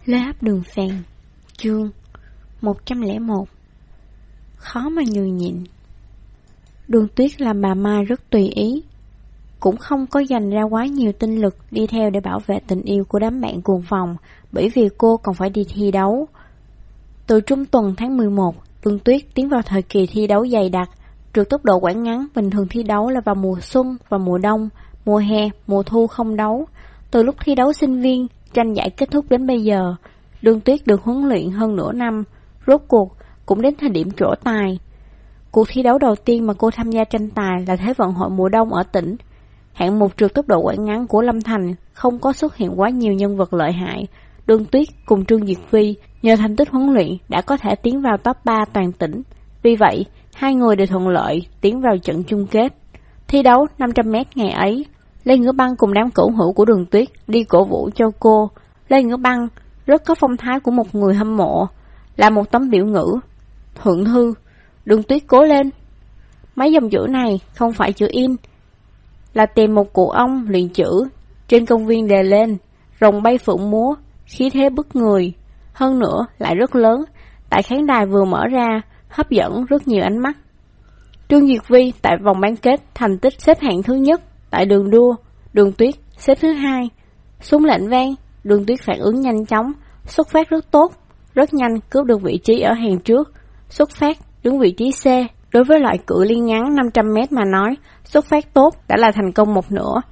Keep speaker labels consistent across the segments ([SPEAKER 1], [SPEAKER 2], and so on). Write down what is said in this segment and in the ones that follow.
[SPEAKER 1] Lê áp đường phèn. Chương 101. Khó mà nhường nhịn. Đường Tuyết làm bà Mai rất tùy ý, cũng không có dành ra quá nhiều tinh lực đi theo để bảo vệ tình yêu của đám bạn cùng phòng, bởi vì cô còn phải đi thi đấu. Từ trung tuần tháng 11, Đường Tuyết tiến vào thời kỳ thi đấu dày đặc. Trượt tốc độ quãng ngắn bình thường thi đấu là vào mùa xuân và mùa đông, mùa hè, mùa thu không đấu. Từ lúc thi đấu sinh viên, tranh giải kết thúc đến bây giờ, Đường Tuyết được huấn luyện hơn nửa năm, rốt cuộc cũng đến thời điểm trổ tài. Cuộc thi đấu đầu tiên mà cô tham gia tranh tài là Thế vận hội mùa đông ở tỉnh. Hạng mục trượt tốc độ quãng ngắn của Lâm Thành không có xuất hiện quá nhiều nhân vật lợi hại. Đường Tuyết cùng Trương Diệt Phi nhờ thành tích huấn luyện đã có thể tiến vào top 3 toàn tỉnh. Vì vậy, hai người đều thuận lợi tiến vào trận chung kết. Thi đấu 500m ngày ấy, Lê Ngữ Băng cùng đám cửu hữu của Đường Tuyết đi cổ vũ cho cô. Lê Ngữ Băng rất có phong thái của một người hâm mộ, là một tấm biểu ngữ: "Thượng thư, Đường Tuyết cố lên." Mấy dòng chữ này không phải chữ in, là tìm một cụ ông luyện chữ trên công viên đề lên, rồng bay phượng múa, khí thế bức người, hơn nữa lại rất lớn, tại khán đài vừa mở ra, hấp dẫn rất nhiều ánh mắt. Trương Diệt Vi tại vòng bán kết thành tích xếp hạng thứ nhất tại đường đua, Đường Tuyết xếp thứ hai. Súng lệnh vang, Đường Tuyết phản ứng nhanh chóng, xuất phát rất tốt, rất nhanh cướp được vị trí ở hàng trước, xuất phát đứng vị trí C. Đối với loại cự ly ngắn 500m mà nói, xuất phát tốt đã là thành công một nửa.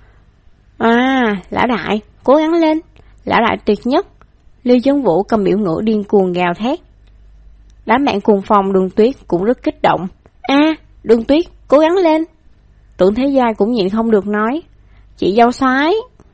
[SPEAKER 1] Lã đại, cố gắng lên, Lã đại tuyệt nhất. Lưu Chấn Vũ cầm biểu ngữ điên cuồng gào thét. Đám bạn cùng phòng Đường Tuyết cũng rất kích động. Đường Tuyết, cố gắng lên. Tưởng Thế Giai cũng nhịn không được nói: "Chị dâu soái."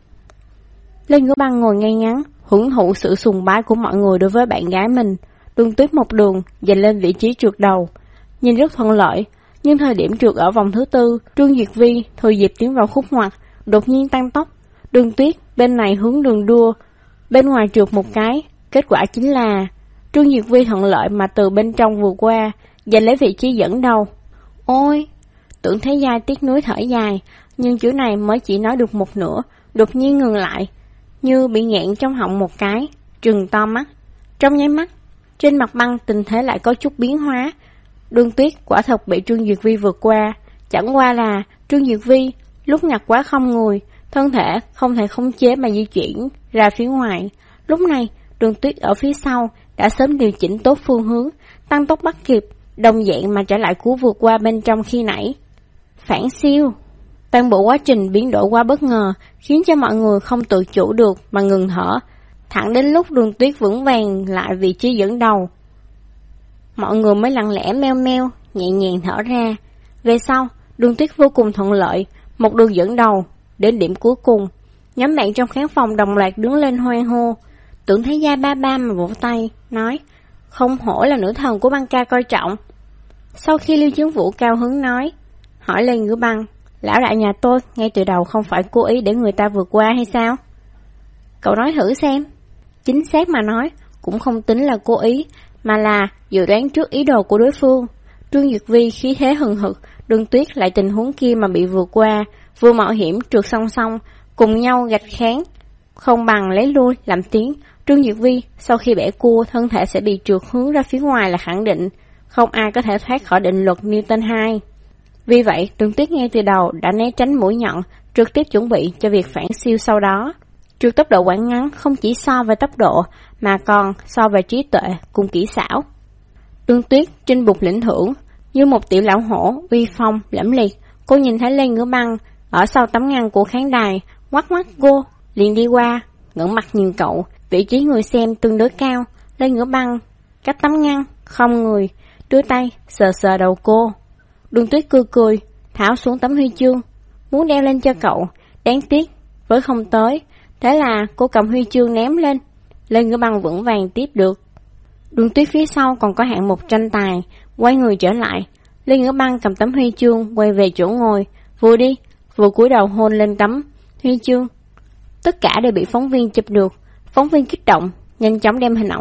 [SPEAKER 1] Lê Ngữ Băng ngồi ngay ngắn, hưởng thụ sự sùng bái của mọi người đối với bạn gái mình. Đường Tuyết một đường giành lên vị trí trượt đầu, nhìn rất thuận lợi. Nhưng thời điểm trượt ở vòng thứ tư, Trương Diệt Vi thừa dịp tiến vào khúc ngoặt, đột nhiên tăng tốc. Đường Tuyết bên này hướng đường đua, bên ngoài trượt một cái, kết quả chính là Trương Diệt Vi thuận lợi mà từ bên trong vượt qua, giành lấy vị trí dẫn đầu. Ôi! Tưởng Thế Giai tiếc nuối thở dài, nhưng chữ này mới chỉ nói được một nửa, đột nhiên ngừng lại, như bị nghẹn trong họng một cái, trừng to mắt. Trong nháy mắt, trên mặt băng tình thế lại có chút biến hóa. Đường Tuyết quả thật bị Trương Diệt Vi vượt qua, chẳng qua là Trương Diệt Vi lúc ngặt quá không người, thân thể không thể khống chế mà di chuyển ra phía ngoài. Lúc này, Đường Tuyết ở phía sau đã sớm điều chỉnh tốt phương hướng, tăng tốc bắt kịp, đồng dạng mà trở lại cú vượt qua bên trong khi nãy. Phản siêu! Toàn bộ quá trình biến đổi quá bất ngờ, khiến cho mọi người không tự chủ được mà ngừng thở. Thẳng đến lúc Đường Tuyết vững vàng lại vị trí dẫn đầu, mọi người mới lặng lẽ meo meo, nhẹ nhàng thở ra. Về sau, Đường Tuyết vô cùng thuận lợi, một đường dẫn đầu. Đến điểm cuối cùng, nhóm bạn trong khán phòng đồng loạt đứng lên hoan hô. Tưởng Thế Giai ba ba mà vỗ tay, nói: "Không hổ là nữ thần của băng ca coi trọng." Sau khi Lưu Chấn Vũ cao hứng nói, hỏi Lê Ngữ Băng: "Lão đại nhà tôi ngay từ đầu không phải cố ý để người ta vượt qua hay sao?" Cậu nói thử xem. Chính xác mà nói, cũng không tính là cố ý, mà là dự đoán trước ý đồ của đối phương. Trương Diệt Vi khí thế hừng hực, Đường Tuyết lại tình huống kia mà bị vượt qua, vừa mạo hiểm trượt song song, cùng nhau gạch kháng, không bằng lấy lui làm tiếng. Trương Diệt Vi sau khi bẻ cua, thân thể sẽ bị trượt hướng ra phía ngoài là khẳng định, không ai có thể thoát khỏi định luật Newton 2. Vì vậy, Đường Tuyết ngay từ đầu đã né tránh mũi nhọn, trực tiếp chuẩn bị cho việc phản siêu sau đó. Trượt tốc độ quãng ngắn không chỉ so về tốc độ, mà còn so về trí tuệ cùng kỹ xảo. Đường Tuyết trên bục lĩnh thưởng, như một tiểu lão hổ, uy phong, lẫm liệt. Cô nhìn thấy Lê Ngữ Băng ở sau tấm ngăn của khán đài, ngoắc ngoắc cô, liền đi qua, ngẩng mặt nhìn cậu. Vị trí người xem tương đối cao, Lê Ngữ Băng cách tấm ngăn, không người, đưa tay sờ sờ đầu cô. Đường Tuyết cười cười, tháo xuống tấm huy chương, muốn đeo lên cho cậu, đáng tiếc với không tới. Thế là cô cầm huy chương ném lên, Lê Ngữ Băng vững vàng tiếp được. Đường Tuyết phía sau còn có hạng mục tranh tài, quay người trở lại. Lê Ngữ Băng cầm tấm huy chương quay về chỗ ngồi, vừa đi vừa cúi đầu hôn lên tấm huy chương. Tất cả đều bị phóng viên chụp được. Phóng viên kích động, nhanh chóng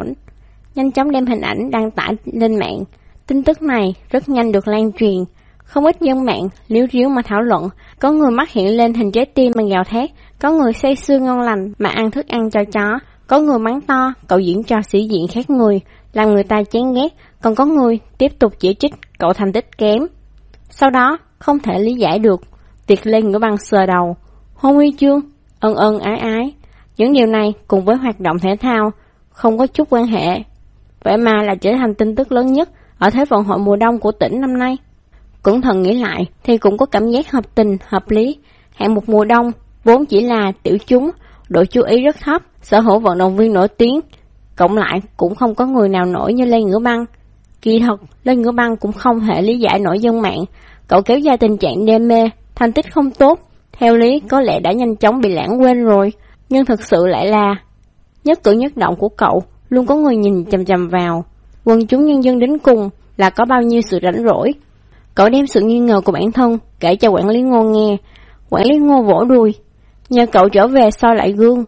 [SPEAKER 1] đem hình ảnh đăng tải lên mạng. Tin tức này rất nhanh được lan truyền, không ít dân mạng líu ríu mà thảo luận. Có người mắt hiện lên hình trái tim mà gào thét, có người say sưa ngon lành mà ăn thức ăn cho chó, Có người mắng to, cậu diễn trò sĩ diện khác người, làm người ta chán ghét, còn có người tiếp tục chỉ trích cậu thành tích kém. Sau đó, không thể lý giải được, Tiệc Lê Ngửa Băng sờ đầu, hôn huy chương, ân ân ái ái. Những điều này cùng với hoạt động thể thao không có chút quan hệ. Vậy mà là trở thành tin tức lớn nhất ở Thế vận hội mùa đông của tỉnh năm nay. Cẩn thận nghĩ lại thì cũng có cảm giác hợp tình, hợp lý. Hạng mục mùa đông vốn chỉ là tiểu chúng, độ chú ý rất thấp, sở hữu vận động viên nổi tiếng, cộng lại cũng không có người nào nổi như Lê Ngửa Băng. Kỳ thật, Lê Ngửa Băng cũng không thể lý giải nổi dân mạng. Cậu kéo dài tình trạng đam mê, thành tích không tốt, theo lý có lẽ đã nhanh chóng bị lãng quên rồi, nhưng thực sự lại là nhất cử nhất động của cậu luôn có người nhìn chằm chằm vào. Quần chúng nhân dân đến cùng là có bao nhiêu sự rảnh rỗi. Cậu đem sự nghi ngờ của bản thân kể cho quản lý Ngô nghe. Quản lý Ngô vỗ đùi, nhờ cậu trở về soi lại gương.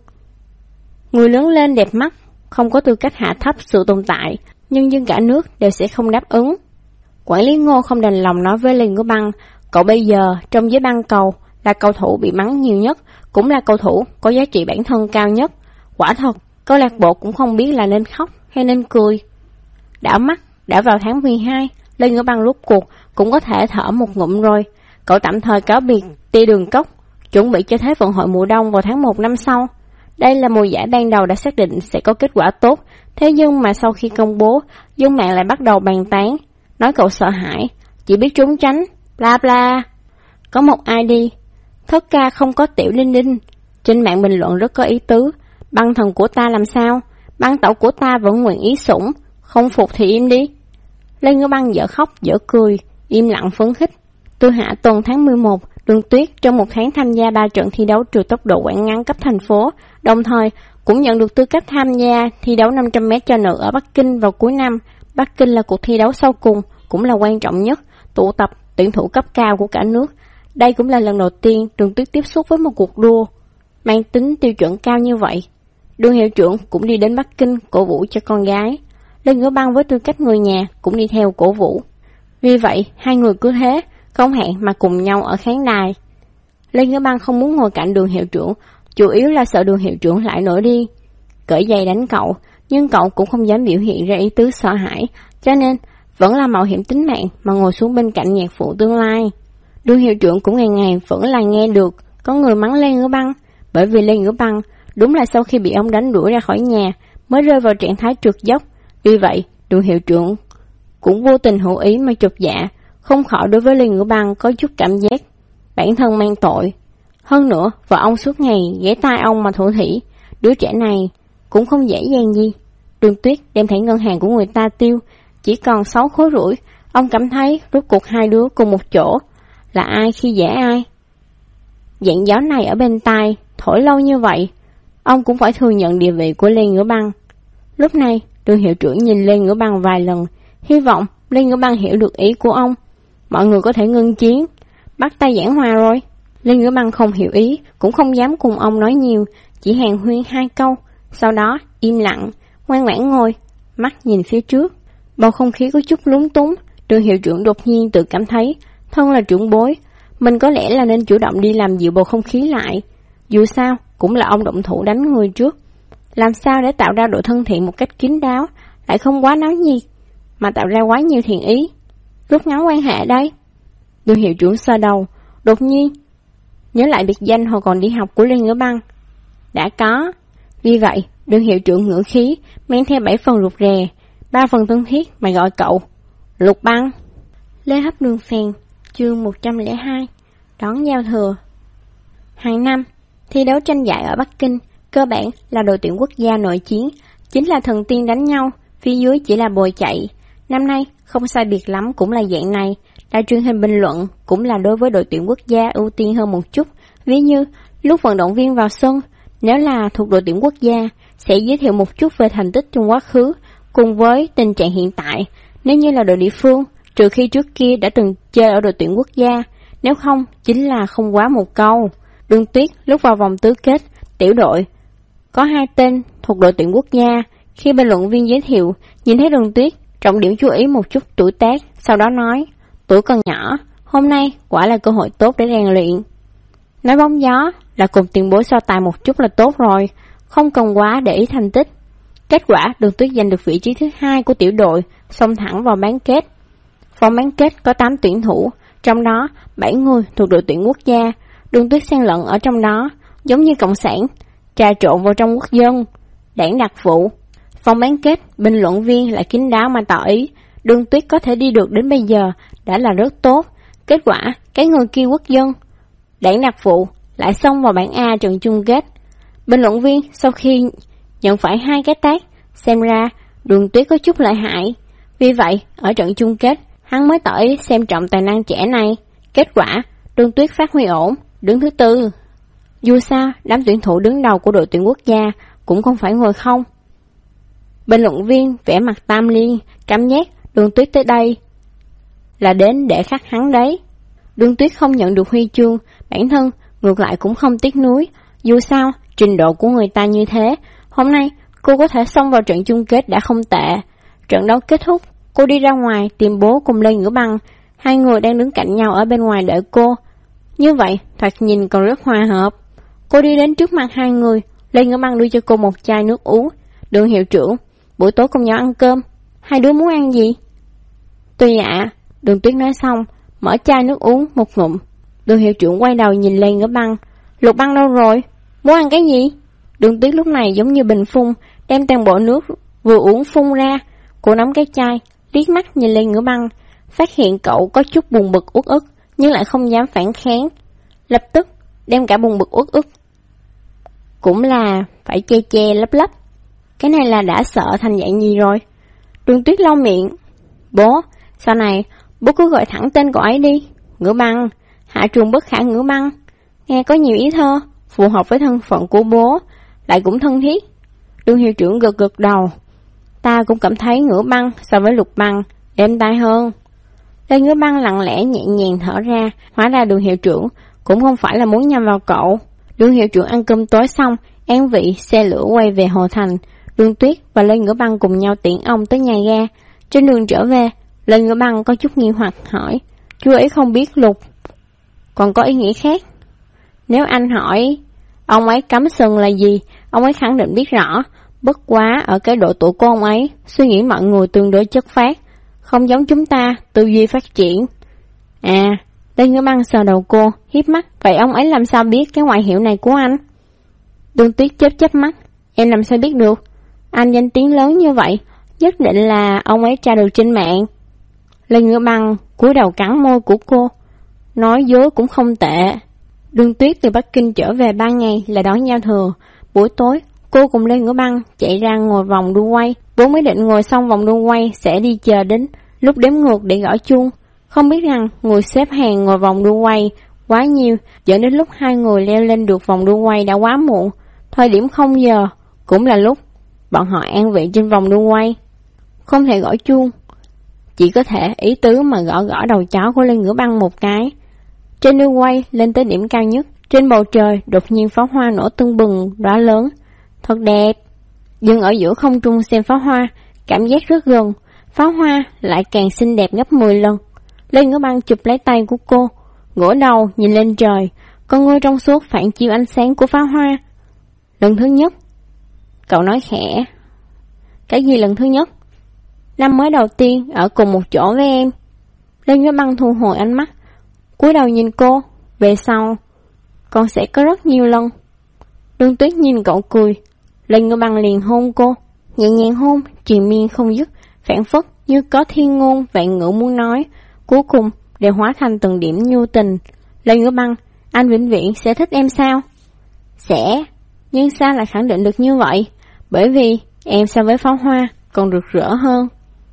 [SPEAKER 1] Người lớn lên đẹp mắt, không có tư cách hạ thấp sự tồn tại, nhân dân cả nước đều sẽ không đáp ứng. Quản lý Ngô không đành lòng nói với Lê Ngửa Băng, cậu bây giờ trong giới băng cầu là cầu thủ bị mắng nhiều nhất, cũng là cầu thủ có giá trị bản thân cao nhất. Quả thật, câu lạc bộ cũng không biết là nên khóc hay nên cười. Đảo mắt, đã vào tháng 12, Lê Ngửa Băng rốt cuộc cũng có thể thở một ngụm rồi. Cậu tạm thời cáo biệt Tia Đường Cốc, chuẩn bị cho Thế vận hội mùa đông vào tháng 1 năm sau. Đây là mùa giải ban đầu đã xác định sẽ có kết quả tốt, thế nhưng mà sau khi công bố, dân mạng lại bắt đầu bàn tán, nói cậu sợ hãi, chỉ biết trốn tránh, bla bla. Có một ID, thất ca không có tiểu đinh đinh, trên mạng bình luận rất có ý tứ, băng thần của ta làm sao, băng tẩu của ta vẫn nguyện ý sủng, không phục thì im đi. Lê Ngửa Băng dở khóc dở cười, im lặng phấn khích. Từ hạ tuần tháng 11, Đường Tuyết trong một tháng tham gia 3 trận thi đấu trượt tốc độ quãng ngắn cấp thành phố, đồng thời cũng nhận được tư cách tham gia thi đấu 500m cho nữ ở Bắc Kinh vào cuối năm. Bắc Kinh là cuộc thi đấu sau cùng, cũng là quan trọng nhất, tụ tập tuyển thủ cấp cao của cả nước. Đây cũng là lần đầu tiên Đường Tuyết tiếp xúc với một cuộc đua mang tính tiêu chuẩn cao như vậy. Đường hiệu trưởng cũng đi đến Bắc Kinh cổ vũ cho con gái. Lê Ngửa Băng với tư cách người nhà cũng đi theo cổ vũ. Vì vậy, hai người cứ thế, không hẹn mà cùng nhau ở khán đài. Lê Ngửa Băng không muốn ngồi cạnh Đường hiệu trưởng, chủ yếu là sợ Đường hiệu trưởng lại nổi điên, cởi giày đánh cậu, nhưng cậu cũng không dám biểu hiện ra ý tứ sợ hãi, cho nên vẫn là mạo hiểm tính mạng mà ngồi xuống bên cạnh nhạc phụ tương lai. Đường hiệu trưởng cũng ngày ngày vẫn là nghe được có người mắng Lê Ngửa Băng, bởi vì Lê Ngửa Băng đúng là sau khi bị ông đánh đuổi ra khỏi nhà mới rơi vào trạng thái trượt dốc. Vì vậy, Đường hiệu trưởng cũng vô tình hữu ý mà chột dạ, không khỏi đối với Lê Ngửa Băng có chút cảm giác bản thân mang tội. Hơn nữa, vợ ông suốt ngày ghé tai ông mà thủ thỉ, đứa trẻ này cũng không dễ dàng gì. Đường Tuyết đem thẻ ngân hàng của người ta tiêu, chỉ còn 6 khối rưỡi. Ông cảm thấy rốt cuộc hai đứa cùng một chỗ, là ai khi dễ ai. Dạng gió này ở bên tai, thổi lâu như vậy, ông cũng phải thừa nhận địa vị của Lê Ngửa Băng. Lúc này, Đường hiệu trưởng nhìn Lê Ngửa Băng vài lần, hy vọng Lê Ngửa Băng hiểu được ý của ông. Mọi người có thể ngưng chiến, bắt tay giảng hòa rồi. Lê Ngửa Băng không hiểu ý, cũng không dám cùng ông nói nhiều, chỉ hàn huyên 2 câu, sau đó im lặng, ngoan ngoãn ngồi, mắt nhìn phía trước. Bầu không khí có chút lúng túng, Đường hiệu trưởng đột nhiên tự cảm thấy, thân là trưởng bối, mình có lẽ là nên chủ động đi làm dịu bầu không khí lại. Dù sao, cũng là ông động thủ đánh người trước. Làm sao để tạo ra độ thân thiện một cách kín đáo, lại không quá náo nhiệt, mà tạo ra quá nhiều thiện ý, rút ngắn quan hệ đây. Đường hiệu trưởng sờ đầu, đột nhiên nhớ lại biệt danh hồi còn đi học của Lê Ngửa Băng. Đã có. Vì vậy, Đường hiệu trưởng ngữ khí mang theo 7 phần rụt rè, 3 phần thân thiết mà gọi cậu Lục Băng. Lê Hấp Đường Phèn, chương 102, đón giao thừa. Hàng năm, thi đấu tranh giải ở Bắc Kinh cơ bản là đội tuyển quốc gia nội chiến, chính là thần tiên đánh nhau, phía dưới chỉ là bồi chạy. Năm nay không sai biệt lắm cũng là dạng này. Đài truyền hình bình luận cũng là đối với đội tuyển quốc gia ưu tiên hơn một chút. Ví như lúc vận động viên vào sân, nếu là thuộc đội tuyển quốc gia sẽ giới thiệu một chút về thành tích trong quá khứ cùng với tình trạng hiện tại. Nếu như là đội địa phương, trừ khi trước kia đã từng chơi ở đội tuyển quốc gia, nếu không chính là không quá một câu. Đường Tuyết lúc vào vòng tứ kết tiểu đội có 2 tên thuộc đội tuyển quốc gia. Khi bình luận viên giới thiệu, nhìn thấy Đường Tuyết trọng điểm chú ý một chút tuổi tác, sau đó nói, tuổi còn nhỏ, hôm nay quả là cơ hội tốt để rèn luyện. Nói bóng gió là cùng tiền bối so tài một chút là tốt rồi, không cần quá để ý thành tích. Kết quả Đường Tuyết giành được vị trí thứ 2 của tiểu đội, xông thẳng vào bán kết. Vòng bán kết có 8 tuyển thủ, trong đó 7 người thuộc đội tuyển quốc gia. Đường Tuyết xen lẫn ở trong đó, giống như cộng sản, trà trộn vào trong quốc dân, đảng đặc vụ. Vòng bán kết, bình luận viên lại kín đáo mà tỏ ý, Đường Tuyết có thể đi được đến bây giờ đã là rất tốt. Kết quả, cái người kia quốc dân, đảng đặc vụ lại xông vào bảng A trận chung kết. Bình luận viên sau khi nhận phải 2 cái tát, xem ra Đường Tuyết có chút lợi hại. Vì vậy, ở trận chung kết, hắn mới tỏ ý xem trọng tài năng trẻ này. Kết quả, Đường Tuyết phát huy ổn, đứng thứ 4. Dù sao, đám tuyển thủ đứng đầu của đội tuyển quốc gia cũng không phải ngồi không. Bình luận viên vẻ mặt tam liên, cảm giác Đường Tuyết tới đây là đến để khắc hắn đấy. Đường Tuyết không nhận được huy chương, bản thân ngược lại cũng không tiếc nuối. Dù sao, trình độ của người ta như thế, hôm nay cô có thể xông vào trận chung kết đã không tệ. Trận đấu kết thúc, cô đi ra ngoài tìm bố cùng Lê Ngữ Băng. Hai người đang đứng cạnh nhau ở bên ngoài đợi cô. Như vậy, thoạt nhìn còn rất hòa hợp. Cô đi đến trước mặt hai người, Lê Ngữ Băng đưa cho cô một chai nước uống. Đường hiệu trưởng, buổi tối cùng nhau ăn cơm, hai đứa muốn ăn gì? Tùy ạ. Đường Tuyết nói xong, mở chai nước uống một ngụm. Đường hiệu trưởng quay đầu nhìn Lê Ngữ Băng. Lục Băng đâu rồi? Muốn ăn cái gì? Đường Tuyết lúc này giống như bình phun, đem toàn bộ nước vừa uống phun ra. Cô nắm cái chai, liếc mắt nhìn Lê Ngữ Băng, phát hiện cậu có chút buồn bực uất ức, nhưng lại không dám phản kháng. Lập tức đem cả buồn bực uất ức cũng là phải che che lấp lấp. Cái này là đã sợ thành dạng gì rồi? Đường Tuyết lau miệng. Bố, sau này bố cứ gọi thẳng tên cậu ấy đi. Ngữ Băng, Hạ Trường Bất Khả Ngữ Băng. Nghe có nhiều ý thơ, phù hợp với thân phận của bố, lại cũng thân thiết. Đường hiệu trưởng gật gật đầu. Ta cũng cảm thấy Ngữ Băng so với Lục Băng êm tai hơn. Lê Ngữ Băng lặng lẽ nhẹ nhàng thở ra. Hóa ra đường hiệu trưởng cũng không phải là muốn nhằm vào cậu. Đường hiệu trưởng ăn cơm tối xong, an vị xe lửa quay về Hồ Thành. Đường Tuyết và Lê Ngữ Băng cùng nhau tiễn ông tới nhà ga. Trên đường trở về, Lê Ngữ Băng có chút nghi hoặc hỏi, chú ấy không biết Lục còn có ý nghĩa khác. Nếu anh hỏi ông ấy cắm sừng là gì, ông ấy khẳng định biết rõ. Bất quá ở cái độ tuổi của ông ấy, suy nghĩ mọi người tương đối chất phác, không giống chúng ta, tư duy phát triển. À, Lê Ngữ Băng sờ đầu cô, hiếp mắt. Vậy ông ấy làm sao biết cái ngoại hiệu này của anh? Đường Tuyết chớp mắt. Em làm sao biết được? Anh danh tiếng lớn như vậy, nhất định là ông ấy tra được trên mạng. Lê Ngữ Băng cúi đầu cắn môi của cô, nói dối cũng không tệ. Đường Tuyết từ Bắc Kinh trở về 3 ngày là đón giao thừa. Buổi tối, cô cùng Lê Ngữ Băng chạy ra ngồi vòng đu quay. Vốn mới định ngồi xong vòng đu quay sẽ đi chờ đến lúc đếm ngược để gõ chuông. Không biết rằng người xếp hàng ngồi vòng đu quay quá nhiều, dẫn đến lúc hai người leo lên được vòng đu quay đã quá muộn. Thời điểm 0 giờ cũng là lúc bọn họ an vị trên vòng đu quay. Không thể gõ chuông, chỉ có thể ý tứ mà gõ đầu chó của Lê Ngữ Băng một cái. Trên đu quay lên tới điểm cao nhất, trên bầu trời đột nhiên pháo hoa nổ tưng bừng đóa lớn, thật đẹp. Dừng ở giữa không trung xem pháo hoa, cảm giác rất gần, pháo hoa lại càng xinh đẹp gấp 10 lần. Lê Ngữ Băng chụp lấy tay của cô, ngửa đầu nhìn lên trời, con ngươi trong suốt phản chiếu ánh sáng của pháo hoa. Lần thứ nhất, cậu nói khẽ. Cái gì lần thứ nhất? Năm mới đầu tiên ở cùng một chỗ với em. Lê Ngữ Băng thu hồi ánh mắt, cúi đầu nhìn cô. Về sau còn sẽ có rất nhiều lần. Đường Tuyết nhìn cậu cười. Lê Ngữ Băng liền hôn cô, nhẹ nhàng hôn, triền miên không dứt, phảng phất như có thiên ngôn vạn ngữ muốn nói, cuối cùng đều hóa thành từng điểm nhu tình. Lê Ngữ Băng, anh vĩnh viễn sẽ thích em sao? Sẽ, nhưng sao lại khẳng định được như vậy? Bởi vì em so với pháo hoa còn rực rỡ hơn.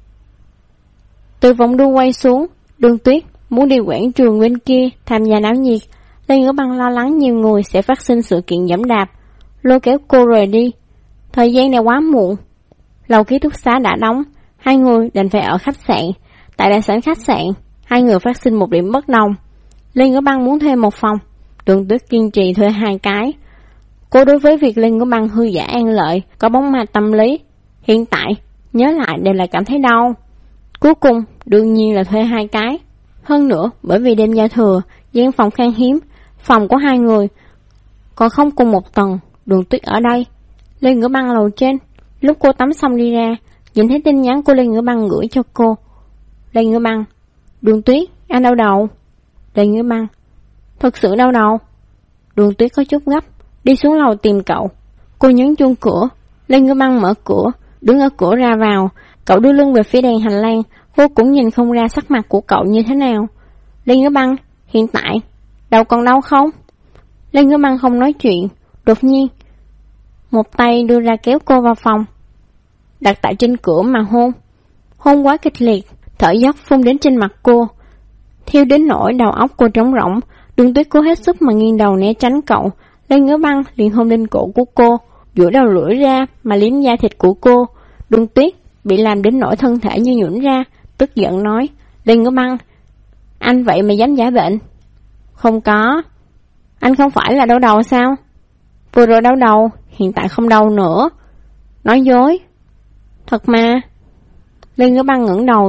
[SPEAKER 1] Từ vòng đu quay xuống, Đường Tuyết muốn đi quảng trường bên kia tham gia náo nhiệt. Lê Ngữ Băng lo lắng nhiều người sẽ phát sinh sự kiện giẫm đạp, lôi kéo cô rời đi. Thời gian này quá muộn, lầu ký túc xá đã đóng, hai người đành phải ở khách sạn. Tại đại sảnh khách sạn, hai người phát sinh một điểm bất đồng. Lê Ngữ Băng muốn thuê một phòng, Đường Tuyết kiên trì thuê 2 cái. Cô đối với việc Lê Ngữ Băng hư giả an lợi, có bóng ma tâm lý, hiện tại nhớ lại đều là cảm thấy đau. Cuối cùng đương nhiên là thuê 2 cái. Hơn nữa bởi vì đêm giao thừa, gian phòng khan hiếm, phòng của hai người còn không cùng một tầng. Đường Tuyết ở đây Lê Ngữ Băng lầu trên. Lúc cô tắm xong đi ra, nhìn thấy tin nhắn của Lê Ngữ Băng gửi cho cô. Lê Ngữ Băng: Đường Tuyết, anh đau đầu. Lê Ngữ Băng: Thật sự đau đầu. Đường Tuyết có chút gấp, đi xuống lầu tìm cậu. Cô nhấn chuông cửa. Lê Ngữ Băng mở cửa, đứng ở cửa ra vào. Cậu đưa lưng về phía đèn hành lang. Cô cũng nhìn không ra sắc mặt của cậu như thế nào. Lê Ngữ Băng: Hiện tại đầu còn đau không? Lê Ngữ Băng không nói chuyện. Đột nhiên một tay đưa ra kéo cô vào phòng, đặt tại trên cửa mà hôn. Hôn quá kịch liệt, thở dốc phun đến trên mặt cô, thiêu đến nỗi đầu óc cô trống rỗng. Đường Tuyết cố hết sức mà nghiêng đầu né tránh cậu. Lê Ngữ Băng liền hôn lên cổ của cô, duỗi đầu lưỡi ra mà liếm da thịt của cô. Đường Tuyết bị làm đến nỗi thân thể như nhũn ra, tức giận nói: Lê Ngữ Băng, anh vậy mà dám giả bệnh? Không có. Anh không phải là đau đầu sao? Vừa rồi đau đầu, hiện tại không đau nữa. Nói dối. Thật mà. Lê Ngữ Băng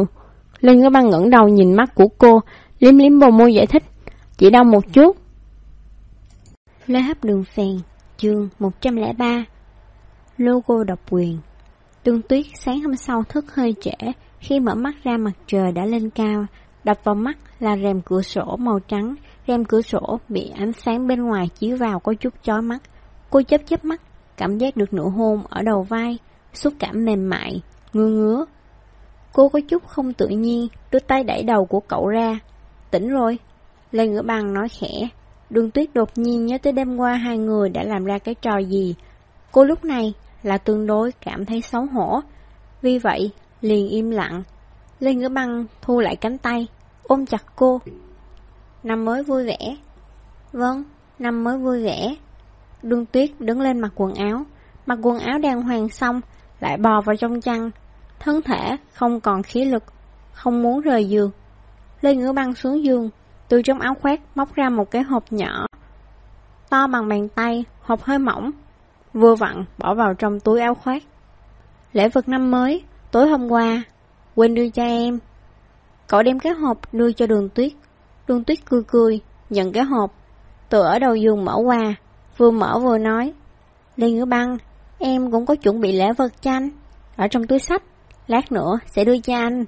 [SPEAKER 1] ngẩng đầu nhìn mắt của cô, liếm liếm bờ môi giải thích: Chỉ đau một chút. Lê Hấp Đường Phèn, chương 103. Logo độc quyền. Tương Tuyết sáng hôm sau thức hơi trễ. Khi mở mắt ra mặt trời đã lên cao. Đập vào mắt là rèm cửa sổ màu trắng. Rèm cửa sổ bị ánh sáng bên ngoài chiếu vào có chút chói mắt. Cô chớp mắt, cảm giác được nụ hôn ở đầu vai, xúc cảm mềm mại, ngứa. Cô có chút không tự nhiên, đưa tay đẩy đầu của cậu ra. Tỉnh rồi. Lê Ngữ Băng nói khẽ. Đường Tuyết đột nhiên nhớ tới đêm qua hai người đã làm ra cái trò gì. Cô lúc này là tương đối cảm thấy xấu hổ, vì vậy liền im lặng. Lê Ngữ Băng thu lại cánh tay, ôm chặt cô. Năm mới vui vẻ. Vâng, năm mới vui vẻ. Đường Tuyết đứng lên mặc quần áo đàng hoàng xong, lại bò vào trong chăn. Thân thể không còn khí lực, không muốn rời giường. Lê Ngữ Băng xuống giường, từ trong áo khoác móc ra một cái hộp nhỏ, to bằng bàn tay, hộp hơi mỏng, vừa vặn bỏ vào trong túi áo khoác. Lễ vật năm mới, tối hôm qua, quên đưa cho em. Cậu đem cái hộp đưa cho Đường Tuyết. Đường Tuyết cười, nhận cái hộp, tựa ở đầu giường mở qua, vừa mở vừa nói: Lê Ngữ Băng, em cũng có chuẩn bị lễ vật cho anh, ở trong túi xách, lát nữa sẽ đưa cho anh.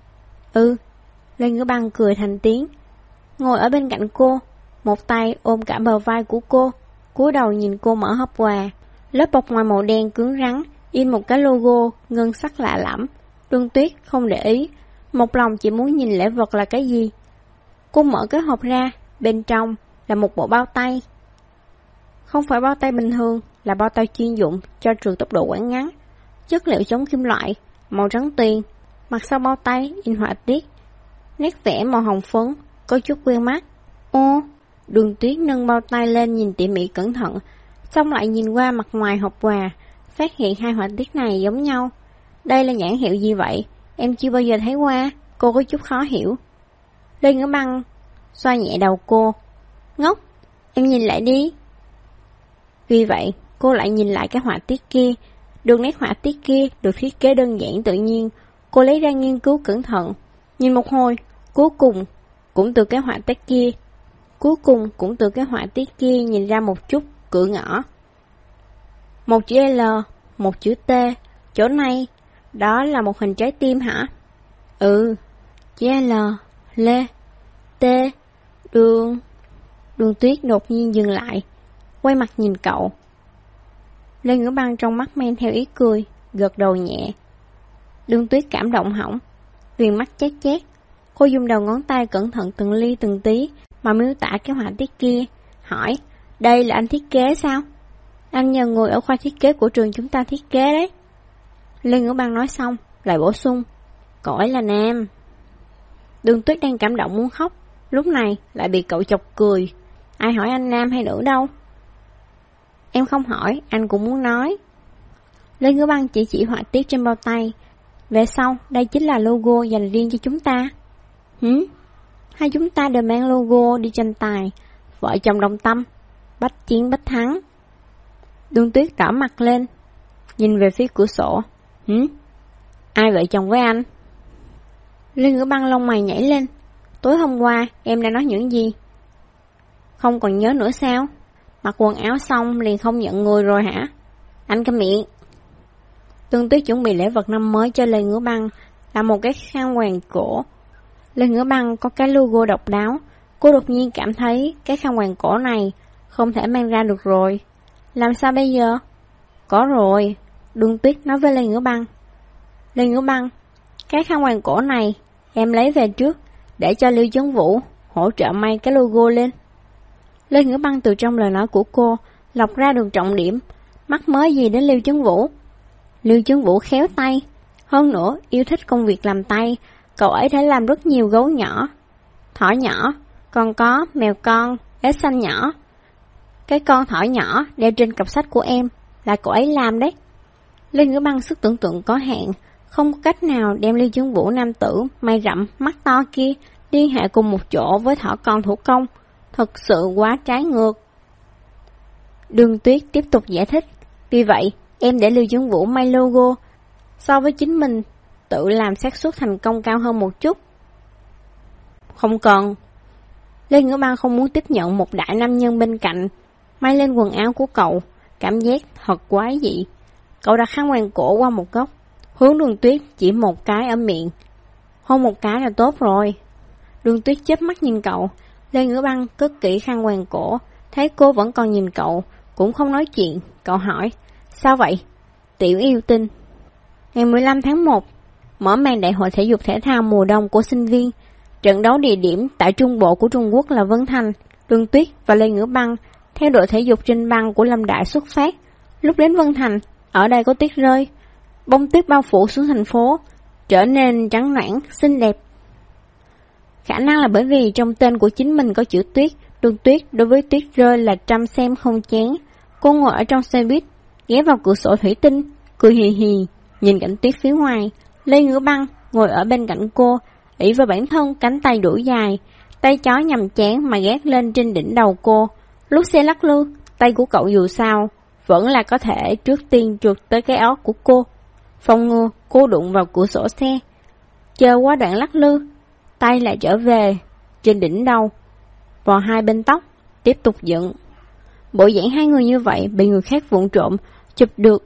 [SPEAKER 1] Ừ. Lê Ngữ Băng cười thành tiếng, ngồi ở bên cạnh cô, một tay ôm cả bờ vai của cô, cúi đầu nhìn cô mở hộp quà. Lớp bọc ngoài màu đen cứng rắn, in một cái logo ngân sắc lạ lẫm. Đường Tuyết không để ý, một lòng chỉ muốn nhìn lễ vật là cái gì. Cô mở cái hộp ra, bên trong là một bộ bao tay. Không phải bao tay bình thường, là bao tay chuyên dụng cho trường tốc độ quãng ngắn, chất liệu chống kim loại, màu trắng tuyền. Mặt sau bao tay in họa tiết, nét vẽ màu hồng phấn, có chút quen mắt. Ô, Đường Tuyết nâng bao tay lên nhìn tỉ mỉ cẩn thận, xong lại nhìn qua mặt ngoài hộp quà, phát hiện hai họa tiết này giống nhau. Đây là nhãn hiệu gì vậy? Em chưa bao giờ thấy qua. Cô có chút khó hiểu. Lê Ngữ Băng xoa nhẹ đầu cô. Ngốc, em nhìn lại đi. Vì vậy, cô lại nhìn lại cái họa tiết kia. Đường nét họa tiết kia được thiết kế đơn giản tự nhiên. Cô lấy ra nghiên cứu cẩn thận, nhìn một hồi, cuối cùng cũng từ cái họa tiết kia nhìn ra một chút cửa ngõ. Một chữ L, một chữ T, chỗ này, đó là một hình trái tim hả? Ừ, chữ L, Lê, T, Đường. Đường Tuyết đột nhiên dừng lại, quay mặt nhìn cậu. Lê Ngữ Băng trong mắt men theo ý cười, gật đầu nhẹ. Đường Tuyết cảm động hỏng, viền mắt chét chét. Cô dùng đầu ngón tay cẩn thận từng ly từng tí mà miêu tả cái họa tiết kia, hỏi: Đây là anh thiết kế sao? Anh nhờ người ở khoa thiết kế của trường chúng ta thiết kế đấy. Lê Ngữ Băng nói xong, lại bổ sung: Cậu ấy là nam. Đường Tuyết đang cảm động muốn khóc, lúc này lại bị cậu chọc cười. Ai hỏi anh nam hay nữ đâu? Em không hỏi, anh cũng muốn nói. Lê Ngữ Băng chỉ họa tiết trên bao tay. Về sau, đây chính là logo dành riêng cho chúng ta. Hai chúng ta đều mang logo đi tranh tài. Vợ chồng đồng tâm, bách chiến bách thắng. Đường Tuyết đỏ mặt lên, nhìn về phía cửa sổ. Ai vợ chồng với anh? Lê Ngữ Băng lông mày nhảy lên. Tối hôm qua em đã nói những gì? Không còn nhớ nữa sao? Mặc quần áo xong liền không nhận người rồi hả? Anh câm miệng. Đường Tuyết chuẩn bị lễ vật năm mới cho Lê Ngữ Băng là một cái khăn quàng cổ. Lê Ngữ Băng có cái logo độc đáo. Cô đột nhiên cảm thấy cái khăn quàng cổ này không thể mang ra được rồi. Làm sao bây giờ? Có rồi, Đường Tuyết nói với Lê Ngữ Băng. Lê Ngữ Băng, cái khăn quàng cổ này em lấy về trước, để cho Lưu Chấn Vũ hỗ trợ may cái logo lên. Lê Ngữ Băng từ trong lời nói của cô lọc ra được trọng điểm. Mắc mới gì đến Lưu Chấn Vũ? Lưu Chấn Vũ khéo tay, hơn nữa yêu thích công việc làm tay. Cậu ấy đã làm rất nhiều gấu nhỏ, thỏ nhỏ, còn có mèo con, ếch xanh nhỏ. Cái con thỏ nhỏ đeo trên cặp sách của em là cậu ấy làm đấy. Lê Ngữ Băng sức tưởng tượng có hạn, không có cách nào đem Lưu Chấn Vũ nam tử may rậm mắt to kia liên hệ cùng một chỗ với thỏ con thủ công. Thật sự quá trái ngược. Đường Tuyết tiếp tục giải thích. Vì vậy em để Lưu Chấn Vũ may logo, so với chính mình tự làm xác suất thành công cao hơn một chút. Không cần. Lê Ngữ Băng không muốn tiếp nhận một đại nam nhân bên cạnh may lên quần áo của cậu. Cảm giác thật quái dị. Cậu đặt khăn quàng cổ qua một góc, hướng Đường Tuyết chỉ một cái ở miệng. Hôn một cái là tốt rồi. Đường Tuyết chớp mắt nhìn cậu. Lê Ngữ Băng cất kỹ khăn quàng cổ, thấy cô vẫn còn nhìn cậu, cũng không nói chuyện. Cậu hỏi, sao vậy? Tiểu yêu tinh. Ngày 15 tháng 1, mở màn đại hội thể dục thể thao mùa đông của sinh viên. Trận đấu địa điểm tại trung bộ của Trung Quốc là Vân Thành. Đường Tuyết và Lê Ngữ Băng theo đội thể dục trên băng của Lâm Đại xuất phát. Lúc đến Vân Thành, ở đây có tuyết rơi, bông tuyết bao phủ xuống thành phố, trở nên trắng nõn, xinh đẹp. Khả năng là bởi vì trong tên của chính mình có chữ tuyết. Đường Tuyết đối với tuyết rơi là trăm xem không chán. Cô ngồi ở trong xe buýt, ghé vào cửa sổ thủy tinh, cười hì hì, nhìn cảnh tuyết phía ngoài. Lê Ngữ Băng ngồi ở bên cạnh cô, ỷ vào bản thân cánh tay duỗi dài, tay chó nhằm chán mà gác lên trên đỉnh đầu cô. Lúc xe lắc lư, tay của cậu dù sao vẫn là có thể trước tiên trượt tới cái óc của cô. Phòng ngừa cô đụng vào cửa sổ xe. Chờ qua đoạn lắc lư, tay lại trở về trên đỉnh đầu, vò hai bên tóc, tiếp tục dựng. Bộ dạng hai người như vậy bị người khác vụng trộm chụp được,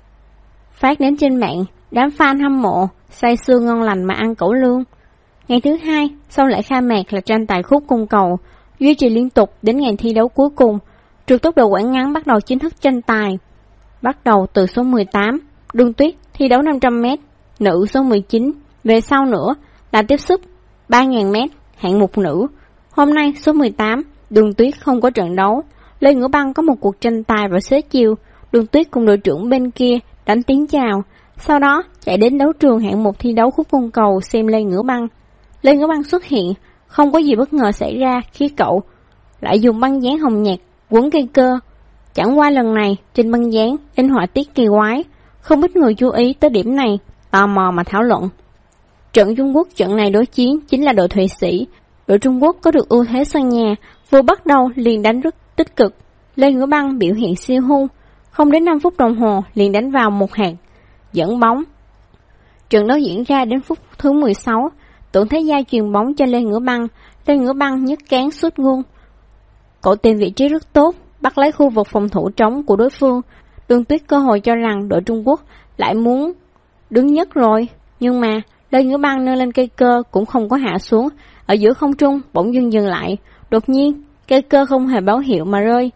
[SPEAKER 1] phát đến trên mạng. Đám fan hâm mộ say sưa ngon lành mà ăn cẩu lương. Ngày thứ hai sau lễ khai mạc là tranh tài khúc cung cầu, duy trì liên tục đến ngày thi đấu cuối cùng. Trượt tốc độ quãng ngắn bắt đầu chính thức tranh tài. Bắt đầu từ số 18, Đường Tuyết thi đấu 500m, nữ số 19, về sau nữa là tiếp sức 3000m, hạng mục nữ. Hôm nay số 18, Đường Tuyết không có trận đấu. Lê Ngữ Băng có một cuộc tranh tài vào xế chiều. Đường Tuyết cùng đội trưởng bên kia đánh tiếng chào, sau đó chạy đến đấu trường hạng mục thi đấu khúc cung cầu xem Lê Ngữ Băng. Lê Ngữ Băng xuất hiện, không có gì bất ngờ xảy ra khi cậu lại dùng băng dán hồng nhạt quấn cây cơ. Chẳng qua lần này trên băng dán in họa tiết kỳ quái, không ít người chú ý tới điểm này, tò mò mà thảo luận. Trận Trung Quốc trận này đối chiến chính là đội Thụy Sĩ. Đội Trung Quốc có được ưu thế sân nhà, vừa bắt đầu liền đánh rất tích cực. Lê Ngữ Băng biểu hiện siêu hung, không đến 5 phút đồng hồ liền đánh vào một hạt dẫn bóng. Trận đấu diễn ra đến phút thứ 16, Tưởng Thế Gia chuyền bóng cho Lê Ngữ Băng. Lê Ngữ Băng nhấc cán sút gôn. Cậu tìm vị trí rất tốt, bắt lấy khu vực phòng thủ trống của đối phương. Đường Tuyết cơ hội cho rằng đội Trung Quốc lại muốn đứng nhất rồi, nhưng mà Lê Ngữ Băng nâng lên cây cơ cũng không có hạ xuống. Ở giữa không trung bỗng dưng dừng lại, đột nhiên cây cơ không hề báo hiệu mà rơi.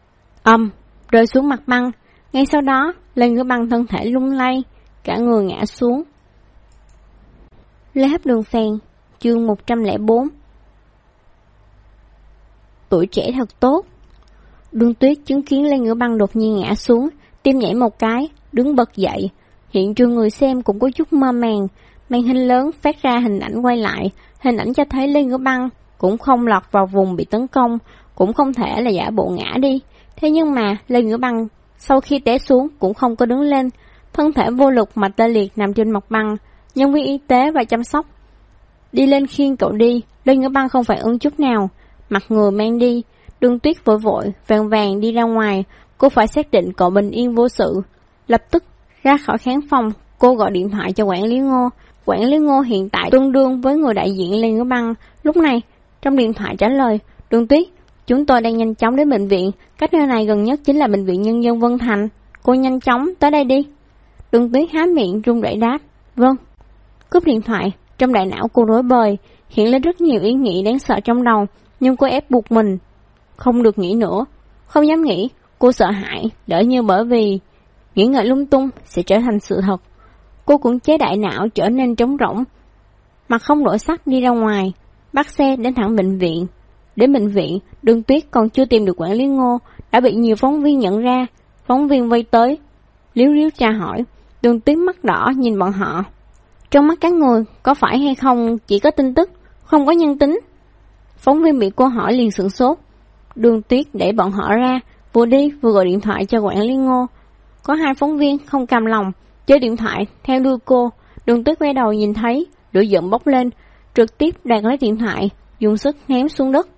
[SPEAKER 1] Rơi xuống mặt băng. Ngay sau đó Lê Ngữ Băng thân thể lung lay, cả người ngã xuống. Lê Hấp Đường Phèn, chương 104. Tuổi trẻ thật tốt. Đường Tuyết chứng kiến Lê Ngữ Băng đột nhiên ngã xuống, tim nhảy một cái, đứng bật dậy. Hiện trường người xem cũng có chút mơ màng. Màn hình lớn phát ra hình ảnh quay lại, hình ảnh cho thấy Lê Ngữ Băng cũng không lọt vào vùng bị tấn công, cũng không thể là giả bộ ngã đi. Thế nhưng mà Lê Ngữ Băng sau khi té xuống cũng không có đứng lên, thân thể vô lực mà tê liệt nằm trên mặt băng. Nhân viên y tế và chăm sóc đi lên khiêng cậu đi. Lê Ngữ Băng không phản ứng chút nào, mặt người mang đi. Đường Tuyết vội vội vàng vàng đi ra ngoài, cô phải xác định cậu bình yên vô sự. Lập tức ra khỏi khán phòng, cô gọi điện thoại cho quản lý Ngô. Quản lý Ngô hiện tại tương đương với người đại diện Lê Ngữ Băng. Lúc này trong điện thoại trả lời, Đường Tuyết, chúng tôi đang nhanh chóng đến bệnh viện, cách nơi này gần nhất chính là bệnh viện Nhân dân Vân Thành. cô nhanh chóng tới đây đi. Đường Tuyết há miệng run rẩy đáp, vâng. Cúp điện thoại, trong đại não cô rối bời, hiện lên rất nhiều ý nghĩ đáng sợ trong đầu, nhưng cô ép buộc mình không được nghĩ nữa, không dám nghĩ. Cô sợ hãi, lỡ như bởi vì nghĩ ngợi lung tung sẽ trở thành sự thật. Cô cũng chế đại não trở nên trống rỗng, mặt không đổi sắc đi ra ngoài, bắt xe đến thẳng bệnh viện. Đến bệnh viện, Đường Tuyết còn chưa tìm được quản lý Ngô, đã bị nhiều phóng viên nhận ra. Phóng viên vây tới, líu líu tra hỏi. Đường Tuyết mắt đỏ nhìn bọn họ. Trong mắt các người, có phải hay không chỉ có tin tức, không có nhân tính? Phóng viên bị cô hỏi liền sửng sốt. Đường Tuyết đẩy bọn họ ra, vừa đi vừa gọi điện thoại cho quản lý Ngô. Có hai phóng viên không cam lòng, chơi điện thoại theo đuôi cô. Đường Tuyết quay đầu nhìn thấy, lửa giận bốc lên, trực tiếp đoạt lấy điện thoại, dùng sức ném xuống đất.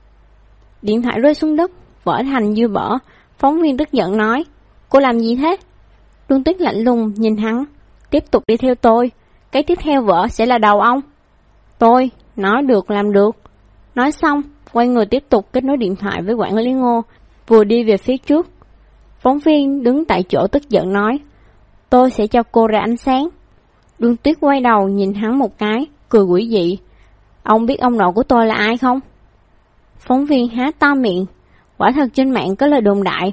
[SPEAKER 1] Điện thoại rơi xuống đất, vỡ thành dưa bở. Phóng viên tức giận nói, cô làm gì thế? Đường Tuyết lạnh lùng nhìn hắn, tiếp tục đi theo tôi, cái tiếp theo vỡ sẽ là đầu ông. Tôi nói được làm được. Nói xong, quay người tiếp tục kết nối điện thoại với quản lý Ngô, vừa đi về phía trước. Phóng viên đứng tại chỗ tức giận nói, tôi sẽ cho cô ra ánh sáng. Đường Tuyết quay đầu nhìn hắn một cái, cười quỷ dị. Ông biết ông nội của tôi là ai không? Phóng viên há to miệng, quả thật trên mạng có lời đồn đại.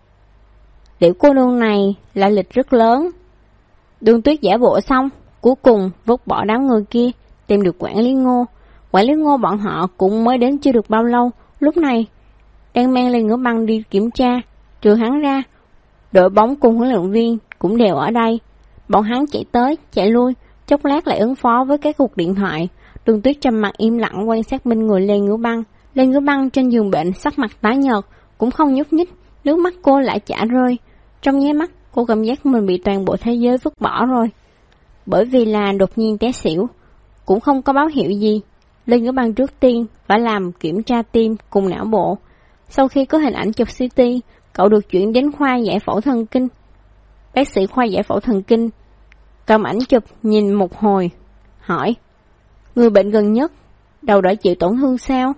[SPEAKER 1] Tiểu cô nương này là lịch rất lớn. Đường Tuyết giả bộ xong, cuối cùng vứt bỏ đám người kia, tìm được quản lý Ngô. Quản lý Ngô bọn họ cũng mới đến chưa được bao lâu, lúc này đang mang lên ngửa băng đi kiểm tra. Trừ hắn ra, đội bóng cùng huấn luyện viên cũng đều ở đây. Bọn hắn chạy tới, chạy lui, chốc lát lại ứng phó với các cuộc điện thoại. Đường Tuyết trầm mặt im lặng quan sát bên người Lê Ngữ Băng. Lê Ngữ Băng trên giường bệnh sắc mặt tái nhợt, cũng không nhúc nhích, nước mắt cô lại chả rơi. Trong nháy mắt, cô cảm giác mình bị toàn bộ thế giới vứt bỏ rồi. Bởi vì là đột nhiên té xỉu, cũng không có báo hiệu gì. Lê Ngữ Băng trước tiên phải làm kiểm tra tim cùng não bộ. Sau khi có hình ảnh chụp CT, cậu được chuyển đến khoa giải phẫu thần kinh. Bác sĩ khoa giải phẫu thần kinh cầm ảnh chụp nhìn một hồi, hỏi, người bệnh gần nhất, đầu đã chịu tổn thương sao?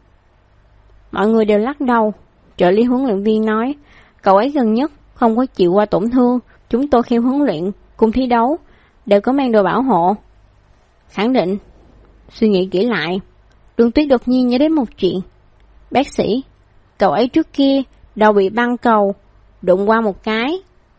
[SPEAKER 1] Mọi người đều lắc đầu. Trợ lý huấn luyện viên nói, cậu ấy gần nhất không có chịu qua tổn thương. Chúng tôi khi huấn luyện cùng thi đấu đều có mang đồ bảo hộ. Khẳng định. Suy nghĩ kỹ lại, Đường Tuyết đột nhiên nhớ đến một chuyện. Bác sĩ, cậu ấy trước kia đầu bị băng cầu đụng qua một cái.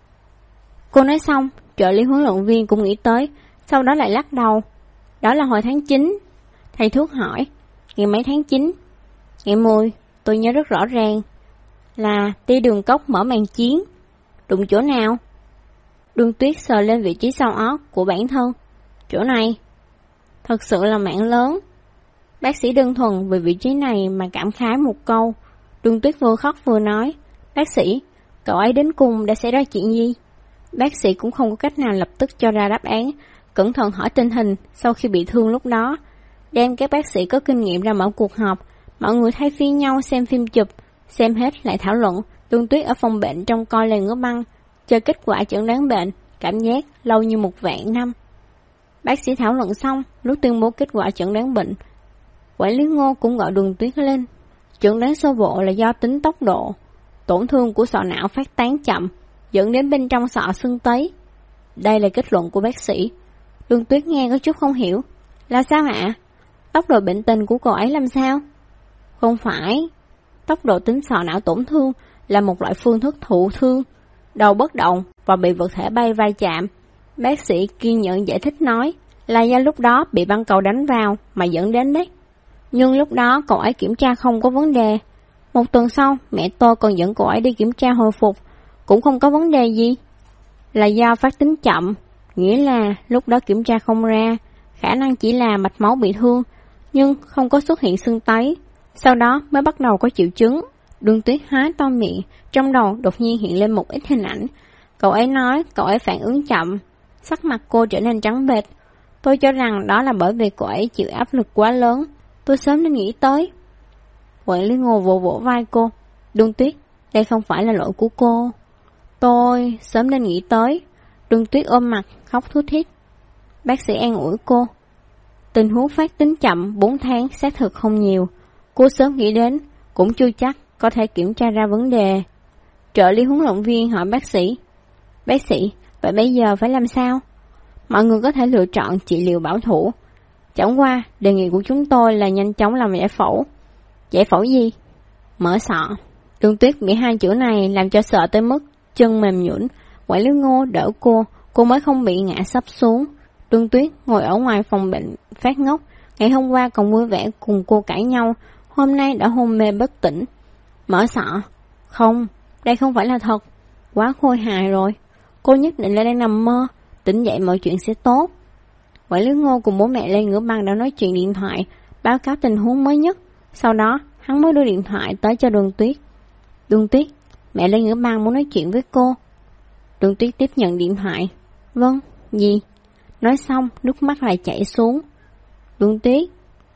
[SPEAKER 1] Cô nói xong, trợ lý huấn luyện viên cũng nghĩ tới, sau đó lại lắc đầu. Đó là hồi tháng 9. Thầy thuốc hỏi, ngày mấy tháng 9? Ngày 10, tôi nhớ rất rõ ràng. Là tia đường cốc mở màn chiến. Đụng chỗ nào? Đường Tuyết sờ lên vị trí sau ót của bản thân. Chỗ này. Thật sự là mạng lớn. Bác sĩ đơn thuần về vị trí này mà cảm khái một câu. Đường Tuyết vừa khóc vừa nói, bác sĩ, cậu ấy đến cùng đã xảy ra chuyện gì? Bác sĩ cũng không có cách nào lập tức cho ra đáp án, cẩn thận hỏi tình hình sau khi bị thương lúc đó. Đem các bác sĩ có kinh nghiệm ra mở cuộc họp, mọi người thay phiên nhau xem phim chụp, xem hết lại thảo luận. Đường Tuyết ở phòng bệnh trong coi Lê Ngữ Băng, chờ kết quả chẩn đoán bệnh, cảm giác lâu như 1.000 năm. Bác sĩ thảo luận xong, lúc tuyên bố kết quả chẩn đoán bệnh, quản lý Ngô cũng gọi Đường Tuyết lên. Chẩn đoán sơ bộ là do tính tốc độ, tổn thương của sọ não phát tán chậm, dẫn đến bên trong sọ sưng tấy. Đây là kết luận của bác sĩ. Đường Tuyết nghe có chút không hiểu. Là sao ạ? Tốc độ bệnh tình của cô ấy làm sao? Không phải. Tốc độ tính sọ não tổn thương là một loại phương thức thụ thương. Đầu bất động và bị vật thể bay va chạm. Bác sĩ kiên nhẫn giải thích nói là do lúc đó bị băng cầu đánh vào mà dẫn đến đấy. Nhưng lúc đó cậu ấy kiểm tra không có vấn đề. Một tuần sau, mẹ tôi còn dẫn cậu ấy đi kiểm tra hồi phục, cũng không có vấn đề gì. Là do phát tính chậm, nghĩa là lúc đó kiểm tra không ra, khả năng chỉ là mạch máu bị thương, nhưng không có xuất hiện sưng tấy. Sau đó mới bắt đầu có triệu chứng. Đường Tuyết há to miệng, trong đầu đột nhiên hiện lên một ít hình ảnh. Cậu ấy nói cậu ấy phản ứng chậm, sắc mặt cô trở nên trắng bệch. Tôi cho rằng đó là bởi vì cậu ấy chịu áp lực quá lớn. Tôi sớm nên nghĩ tới. Quản lý Ngô vỗ vỗ vai cô. Đường Tuyết, đây không phải là lỗi của cô. Tôi sớm nên nghĩ tới. Đường Tuyết ôm mặt, khóc thút thít. Bác sĩ an ủi cô. Tình huống phát tính chậm 4 tháng xác thực không nhiều. Cô sớm nghĩ đến, cũng chưa chắc có thể kiểm tra ra vấn đề. Trợ lý huấn luyện viên hỏi bác sĩ, Bác sĩ, vậy bây giờ phải làm sao? Mọi người có thể lựa chọn trị liệu bảo thủ. Chẳng qua, đề nghị của chúng tôi là nhanh chóng làm giải phẫu. Giải phẫu gì? Mở sọ. Đường Tuyết bị hai chữ này làm cho sợ tới mức chân mềm nhũn. Quản lý Ngô đỡ cô mới không bị ngã sấp xuống. Đường Tuyết ngồi ở ngoài phòng bệnh phát ngốc. Ngày hôm qua còn vui vẻ cùng cô cãi nhau, hôm nay đã hôn mê bất tỉnh. Mở sọ? Không, đây không phải là thật. Quá khôi hài rồi. Cô nhất định là đang nằm mơ, tỉnh dậy mọi chuyện sẽ tốt. Quản lý Ngô cùng bố mẹ Lê Ngữ Băng đã nói chuyện điện thoại, báo cáo tình huống mới nhất. Sau đó, hắn mới đưa điện thoại tới cho Đường Tuyết. Đường Tuyết, mẹ Lê Ngữ Băng muốn nói chuyện với cô. Đường Tuyết tiếp nhận điện thoại. Vâng, gì? Nói xong, nước mắt lại chảy xuống. Đường Tuyết.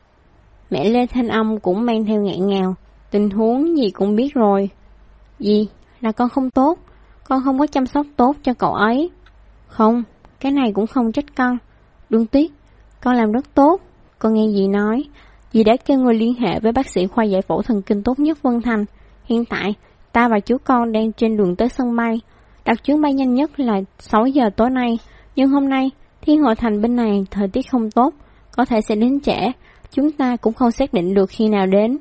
[SPEAKER 1] Mẹ Lê thanh âm cũng mang theo nghẹn ngào. Tình huống gì cũng biết rồi. Gì? Là con không tốt. Con không có chăm sóc tốt cho cậu ấy. Không, cái này cũng không trách con. Đường Tuyết, con làm rất tốt. Con nghe dì nói, dì đã kêu người liên hệ với bác sĩ khoa giải phẫu thần kinh tốt nhất Vân Thành. Hiện tại, ta và chú con đang trên đường tới sân bay. Đặt chuyến bay nhanh nhất là 6 giờ tối nay. Nhưng hôm nay, Thiên Hội Thành bên này thời tiết không tốt, có thể sẽ đến trễ. Chúng ta cũng không xác định được khi nào đến.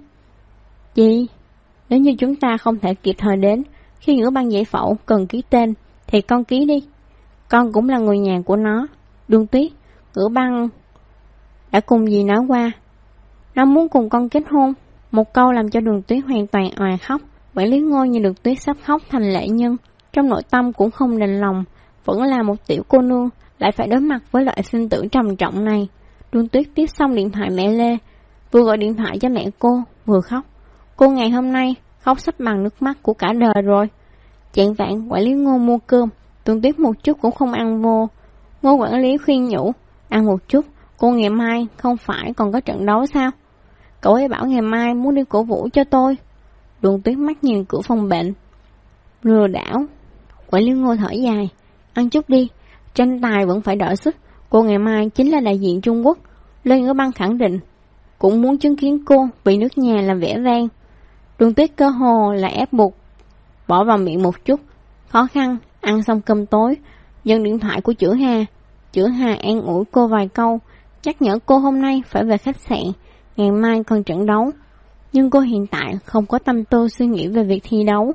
[SPEAKER 1] Dì, nếu như chúng ta không thể kịp thời đến, khi Ngữ Băng giải phẫu cần ký tên, thì con ký đi. Con cũng là người nhà của nó. Đường Tuyết, Ngữ Băng đã cùng dì nói qua, nó muốn cùng con kết hôn. Một câu làm cho Đường Tuyết hoàn toàn òa khóc. Quản lý Ngô như Đường Tuyết sắp khóc thành lệ nhân, trong nội tâm cũng không đành lòng. Vẫn là một tiểu cô nương, lại phải đối mặt với loại sinh tử trầm trọng này. Đường Tuyết tiếp xong điện thoại mẹ Lê, vừa gọi điện thoại cho mẹ cô, vừa khóc. Cô ngày hôm nay khóc sắp bằng nước mắt của cả đời rồi. Chạng vạn quản lý Ngô mua cơm, Đường Tuyết một chút cũng không ăn vô. Ngô quản lý khuyên nhủ, ăn một chút, cô ngày mai không phải còn có trận đấu sao? Cậu ấy bảo ngày mai muốn đi cổ vũ cho tôi. Đường Tuyết mắt nhìn cửa phòng bệnh. Lừa đảo. Quản lý Ngô thở dài, ăn chút đi, tranh tài vẫn phải đỡ sức. Cô ngày mai chính là đại diện Trung Quốc. Lê Ngữ Băng khẳng định, cũng muốn chứng kiến cô bị nước nhà làm vẻ vang. Đường Tuyết cơ hồ là ép buộc bỏ vào miệng một chút, khó khăn ăn xong cơm tối, nhận điện thoại của Chữ Hà. Chữ Hà an ủi cô vài câu, nhắc nhở cô hôm nay phải về khách sạn, ngày mai còn trận đấu. Nhưng cô hiện tại không có tâm tư suy nghĩ về việc thi đấu.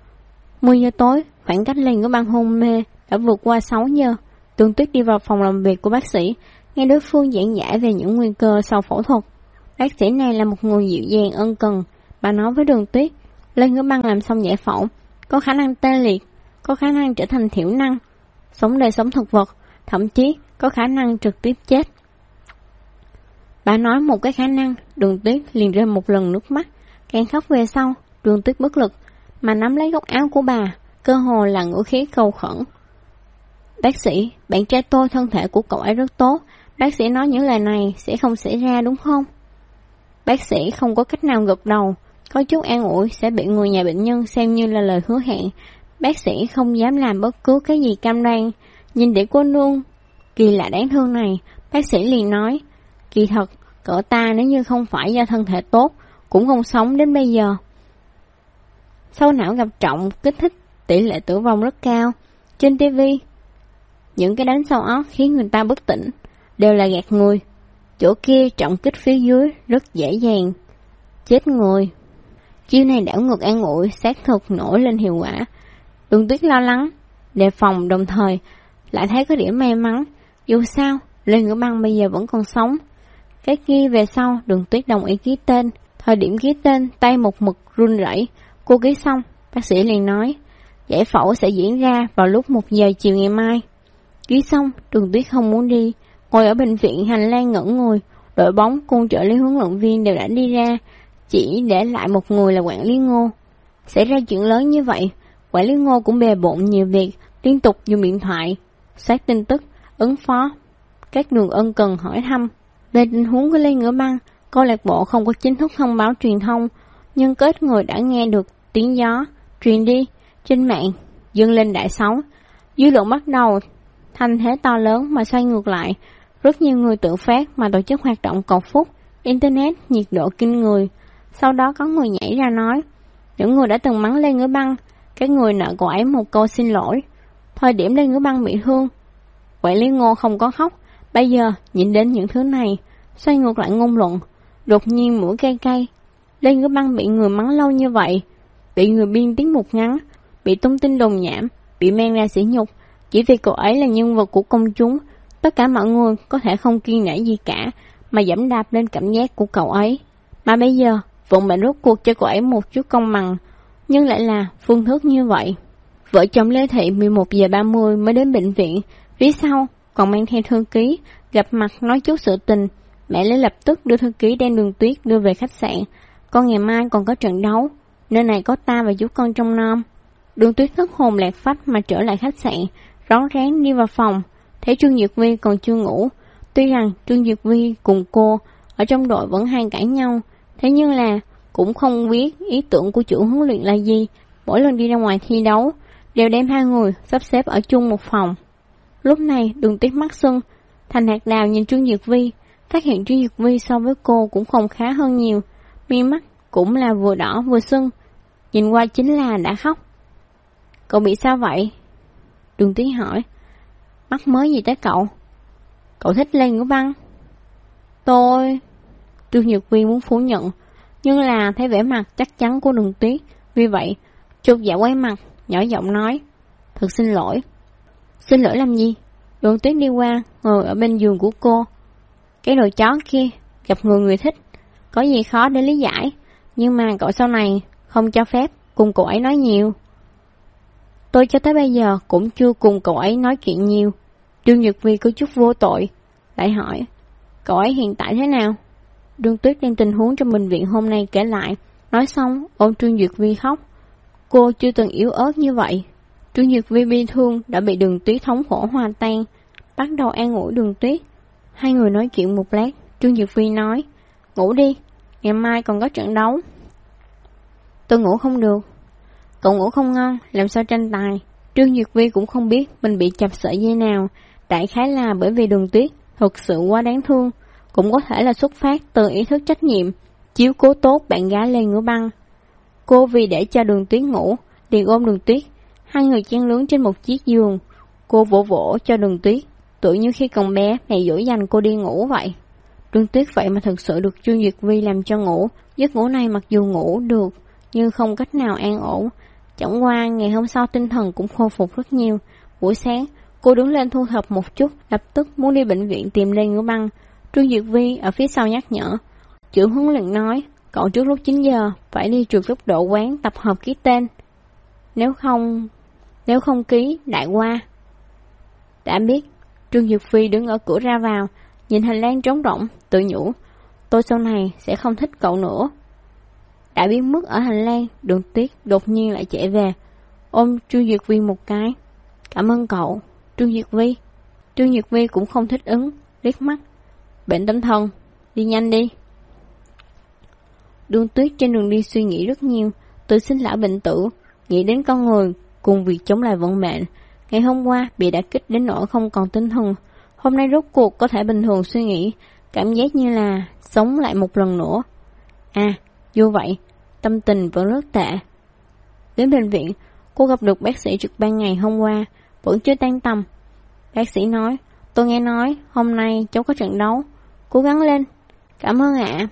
[SPEAKER 1] 10 giờ tối, khoảng cách Lê Ngữ Băng hôn mê đã vượt qua 6 giờ. Đường Tuyết đi vào phòng làm việc của bác sĩ, nghe đối phương giảng giải về những nguy cơ sau phẫu thuật. Bác sĩ này là một người dịu dàng ân cần. Bà nói với Đường Tuyết, Lê Ngữ Băng làm xong giải phẫu, có khả năng tê liệt, có khả năng trở thành thiểu năng, sống đời sống thực vật, thậm chí có khả năng trực tiếp chết. Bà nói một cái khả năng, Đường Tuyết liền rơi một lần nước mắt. Càng khóc về sau, Đường Tuyết bất lực mà nắm lấy góc áo của bà, cơ hồ là ngữ khí cầu khẩn. Bác sĩ, bạn trai tôi thân thể của cậu ấy rất tốt. Bác sĩ nói những lời này sẽ không xảy ra đúng không? Bác sĩ không có cách nào gật đầu, có chút an ủi sẽ bị người nhà bệnh nhân xem như là lời hứa hẹn. Bác sĩ không dám làm bất cứ cái gì cam đoan. Nhìn để cô nương kỳ lạ đáng thương này, bác sĩ liền nói, kỳ thật, cậu ta nếu như không phải do thân thể tốt, cũng không sống đến bây giờ. Sâu não gặp trọng kích thích, tỷ lệ tử vong rất cao. Trên TV, những cái đánh sâu óc khiến người ta bất tỉnh, đều là gạt người. Chỗ kia trọng kích phía dưới rất dễ dàng chết người. Chiêu này đảo ngược an ủi, xác thực nổi lên hiệu quả. Đường Tuyết lo lắng, đề phòng đồng thời lại thấy có điểm may mắn. Dù sao, Lê Ngữ Băng bây giờ vẫn còn sống. Cái kia về sau, Đường Tuyết đồng ý ký tên. Thời điểm ký tên, tay một mực run rẩy. Cô ký xong, bác sĩ liền nói, giải phẫu sẽ diễn ra vào lúc 1 giờ chiều ngày mai. Ký xong, Đường Tuyết không muốn đi, ngồi ở bệnh viện hành lang ngẩn người. Đội bóng cùng trợ lý huấn luyện viên đều đã đi ra, chỉ để lại một người là quản lý Ngô. Xảy ra chuyện lớn như vậy, quản lý Ngô cũng bề bộn nhiều việc, liên tục dùng điện thoại soát tin tức, ứng phó các đường ân cần hỏi thăm về tình huống của Lê Ngữ Băng. Câu lạc bộ không có chính thức thông báo truyền thông, nhưng có ít người đã nghe được tiếng gió truyền đi trên mạng dâng lên đại sóng. Dư luận bắt đầu thanh thế to lớn mà xoay ngược lại. Rất nhiều người tự phát mà tổ chức hoạt động cầu phúc, internet nhiệt độ kinh người. Sau đó có người nhảy ra nói, những người đã từng mắng Lê Ngữ Băng, các người nợ cậu ấy một câu xin lỗi. thời điểm Lê Ngữ Băng bị thương. Quản lý Ngô không có khóc, bây giờ nhìn đến những thứ này, xoay ngược lại ngôn luận, đột nhiên mũi cay cay. Lê Ngữ Băng bị người mắng lâu như vậy, bị người biên tiếng một ngắn, bị tung tin đồn nhảm, bị men ra sỉ nhục, chỉ vì cô ấy là nhân vật của công chúng, tất cả mọi người có thể không kiêng nể gì cả, mà giẫm đạp lên cảm giác của cậu ấy. Mà bây giờ, vận mệnh rốt cuộc cho cô ấy một chút công bằng, nhưng lại là phương thức như vậy. Vợ chồng Lê Thị 11 giờ 30 mới đến bệnh viện, phía sau còn mang theo thư ký, gặp mặt nói chút sự tình. Mẹ Lê lập tức đưa thư ký đem Đường Tuyết đưa về khách sạn. Con ngày mai còn có trận đấu, nơi này có ta và chú con trong nom. Đường Tuyết thất hồn lạc phách mà trở lại khách sạn, rón rén đi vào phòng, thấy Trương Dược Vi còn chưa ngủ. Tuy rằng Trương Dược Vi cùng cô ở trong đội vẫn hay cãi nhau, thế nhưng là cũng không biết ý tưởng của chủ huấn luyện là gì. Mỗi lần đi ra ngoài thi đấu đều đem hai người sắp xếp ở chung một phòng. Lúc này Đường Tuyết mắt sưng, Thành Hạt Đào nhìn Trương Dược Vi, phát hiện Trương Dược Vi so với cô cũng không khá hơn nhiều, mi mắt cũng là vừa đỏ vừa sưng, nhìn qua chính là đã khóc. Cậu bị sao vậy? Đường Tuyết hỏi. Mắc mới gì tới cậu? Cậu thích Lê Ngữ Băng? Trương Dược Vi muốn phủ nhận, nhưng là thấy vẻ mặt chắc chắn của Đường Tuyết, vì vậy chột dạ quay mặt, nhỏ giọng nói, thật xin lỗi. Xin lỗi làm gì? Đường Tuyết đi qua, ngồi ở bên giường của cô. Cái đồ chó kia, gặp người thích, có gì khó để lý giải, nhưng mà cậu sau này không cho phép cùng cậu ấy nói nhiều. Tôi cho tới bây giờ cũng chưa cùng cậu ấy nói chuyện nhiều. Trương Dược Vi có chút vô tội, lại hỏi, cậu ấy hiện tại thế nào? Đường Tuyết đem tình huống trong bệnh viện hôm nay kể lại, nói xong ôm Trương Dược Vi khóc. Cô chưa từng yếu ớt như vậy. Trương Dược Vi bi thương đã bị Đường Tuyết thống khổ hòa tan, bắt đầu an ủi Đường Tuyết. Hai người nói chuyện một lát, Trương Dược Vi nói, ngủ đi, ngày mai còn có trận đấu. Tôi ngủ không được. Cậu ngủ không ngon, làm sao tranh tài? Trương Dược Vi cũng không biết mình bị chập sợi dây nào, đại khái là bởi vì Đường Tuyết thực sự quá đáng thương, cũng có thể là xuất phát từ ý thức trách nhiệm, chiếu cố tốt bạn gái Lê Ngữ Băng. Cô vì để cho Đường Tuyết ngủ, liền ôm Đường Tuyết, hai người chen lướng trên một chiếc giường. Cô vỗ vỗ cho Đường Tuyết, tự như khi còn bé mẹ dỗ dành cô đi ngủ vậy. Đường Tuyết vậy mà thực sự được Trương Dược Vi làm cho ngủ, giấc ngủ này mặc dù ngủ được, nhưng không cách nào an ổn. Chẳng qua ngày hôm sau tinh thần cũng khôi phục rất nhiều. Buổi sáng, cô đứng lên thu thập một chút, lập tức muốn đi bệnh viện tìm Lê Ngữ Băng. Trương Dược Vi ở phía sau nhắc nhở. Chữ huấn luyện nói, cậu trước lúc 9 giờ phải đi trường cấp độ quán tập hợp ký tên. Nếu không ký, đại qua. Đã biết. Trương Dược Vi đứng ở cửa ra vào, nhìn hành lang trống rỗng, tự nhủ, tôi sau này sẽ không thích cậu nữa. Đã biến mất ở hành lang, Đường Tuyết đột nhiên lại chạy về, ôm Trương Dược Vi một cái. Cảm ơn cậu, Trương Dược Vi. Trương Dược Vi cũng không thích ứng, liếc mắt. Bệnh tâm thần, đi nhanh đi. Đường Tuyết trên đường đi suy nghĩ rất nhiều, từ sinh lão bệnh tử, nghĩ đến con người cùng việc chống lại vận mệnh. Ngày hôm qua bị đả kích đến nỗi không còn tinh thần, hôm nay rốt cuộc có thể bình thường suy nghĩ, cảm giác như là sống lại một lần nữa. À, dù vậy, tâm tình vẫn rất tệ. Đến bệnh viện, cô gặp được bác sĩ trực ban ngày hôm qua, vẫn chưa tan tầm. Bác sĩ nói, tôi nghe nói hôm nay cháu có trận đấu, cố gắng lên. Cảm ơn ạ.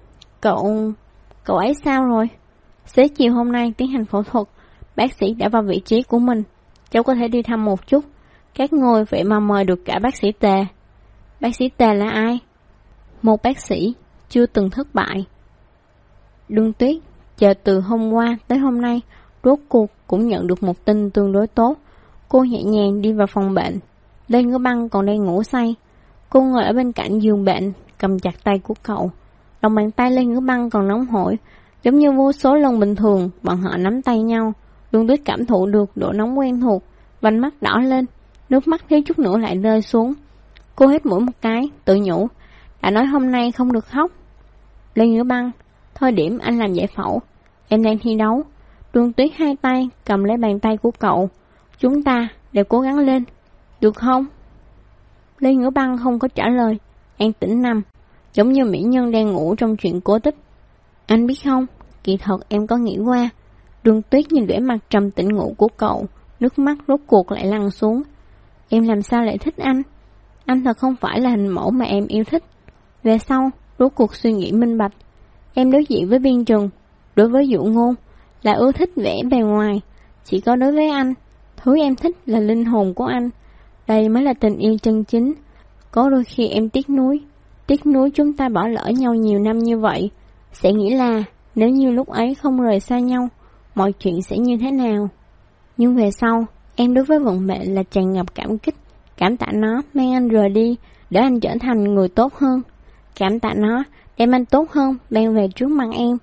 [SPEAKER 1] Cậu ấy sao rồi? Xế chiều hôm nay tiến hành phẫu thuật, bác sĩ đã vào vị trí của mình. Cháu có thể đi thăm một chút. Các người vậy mà mời được cả bác sĩ Tề. Bác sĩ Tề là ai? Một bác sĩ chưa từng thất bại. Đường Tuyết chờ từ hôm qua tới hôm nay, rốt cuộc cũng nhận được một tin tương đối tốt. Cô nhẹ nhàng đi vào phòng bệnh. Lê Ngữ Băng còn đang ngủ say. Cô ngồi ở bên cạnh giường bệnh, cầm chặt tay của cậu. Lòng bàn tay Lê Ngữ Băng còn nóng hổi, giống như vô số lần bình thường bọn họ nắm tay nhau. Đường Tuyết cảm thụ được độ nóng quen thuộc, vành mắt đỏ lên, nước mắt thiếu chút nữa lại rơi xuống. Cô hít mũi một cái, tự nhủ, đã nói hôm nay không được khóc. Lê Ngữ Băng, thôi điểm anh làm giải phẫu, em đang thi đấu. Đường Tuyết hai tay cầm lấy bàn tay của cậu. Chúng ta đều cố gắng lên, được không? Lê Ngữ Băng không có trả lời, an tĩnh nằm, giống như mỹ nhân đang ngủ trong chuyện cổ tích. Anh biết không, kỳ thật em có nghĩ qua. Đường Tuyết nhìn vẻ mặt trầm tĩnh ngủ của cậu, nước mắt rốt cuộc lại lăn xuống. Em làm sao lại thích anh? Anh thật không phải là hình mẫu mà em yêu thích. Về sau, rốt cuộc suy nghĩ minh bạch. Em đối diện với Biên Trừng, đối với Dụ Ngôn là ưa thích vẻ bề ngoài. Chỉ có đối với anh, thứ em thích là linh hồn của anh. Đây mới là tình yêu chân chính. Có đôi khi em tiếc nuối chúng ta bỏ lỡ nhau nhiều năm như vậy. Sẽ nghĩ là nếu như lúc ấy không rời xa nhau, mọi chuyện sẽ như thế nào. Nhưng về sau, em đối với vận mệnh là tràn ngập cảm kích. Cảm tạ nó mang anh rời đi, để anh trở thành người tốt hơn. Cảm tạ nó đem anh tốt hơn mang về trước mặt em.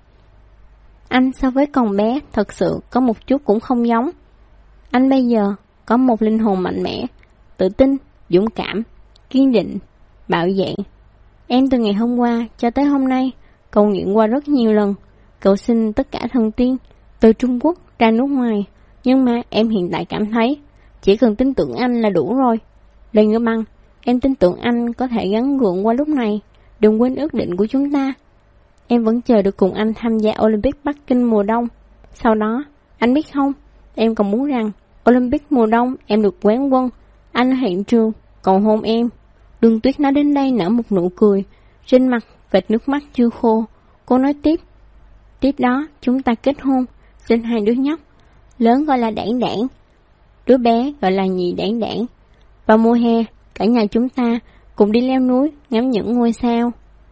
[SPEAKER 1] Anh so với con bé thật sự có một chút cũng không giống. Anh bây giờ có một linh hồn mạnh mẽ, tự tin, dũng cảm, kiên định, bạo dạn. Em từ ngày hôm qua cho tới hôm nay cầu nguyện qua rất nhiều lần, cầu xin tất cả thần tiên từ Trung Quốc ra nước ngoài. Nhưng mà em hiện tại cảm thấy chỉ cần tin tưởng anh là đủ rồi. Lê Ngữ Băng, em tin tưởng anh có thể gắng gượng qua lúc này. Đừng quên ước định của chúng ta. Em vẫn chờ được cùng anh tham gia Olympic Bắc Kinh mùa đông. Sau đó, anh biết không, em còn muốn rằng Olympic mùa đông em được quán quân. Anh ở hiện trường còn hôn em. Đường Tuyết nói đến đây nở một nụ cười, trên mặt vệt nước mắt chưa khô. Cô nói tiếp. Tiếp đó chúng ta kết hôn, sinh 2 đứa nhóc. Lớn gọi là Đảng Đảng, đứa bé gọi là Nhị Đảng Đảng. Vào mùa hè, cả nhà chúng ta cùng đi leo núi ngắm những ngôi sao.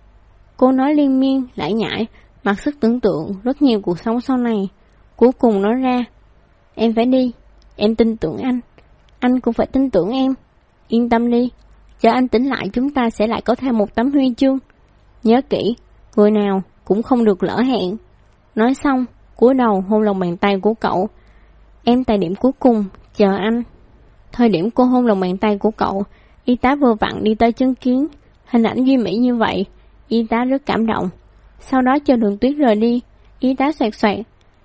[SPEAKER 1] Cô nói liên miên lải nhải, mặc sức tưởng tượng rất nhiều cuộc sống sau này. Cuối cùng nói ra, em phải đi, em tin tưởng anh cũng phải tin tưởng em. Yên tâm đi, chờ anh tỉnh lại chúng ta sẽ lại có thêm một tấm huy chương. Nhớ kỹ, người nào cũng không được lỡ hẹn. Nói xong, cúi đầu hôn lòng bàn tay của cậu. Em tại điểm cuối cùng, chờ anh. Thời điểm cô hôn lòng bàn tay của cậu, y tá vừa vặn đi tới chứng kiến hình ảnh duy mỹ như vậy. Y tá rất cảm động. Sau đó chờ Đường Tuyết rời đi, y tá xoẹt xoẹt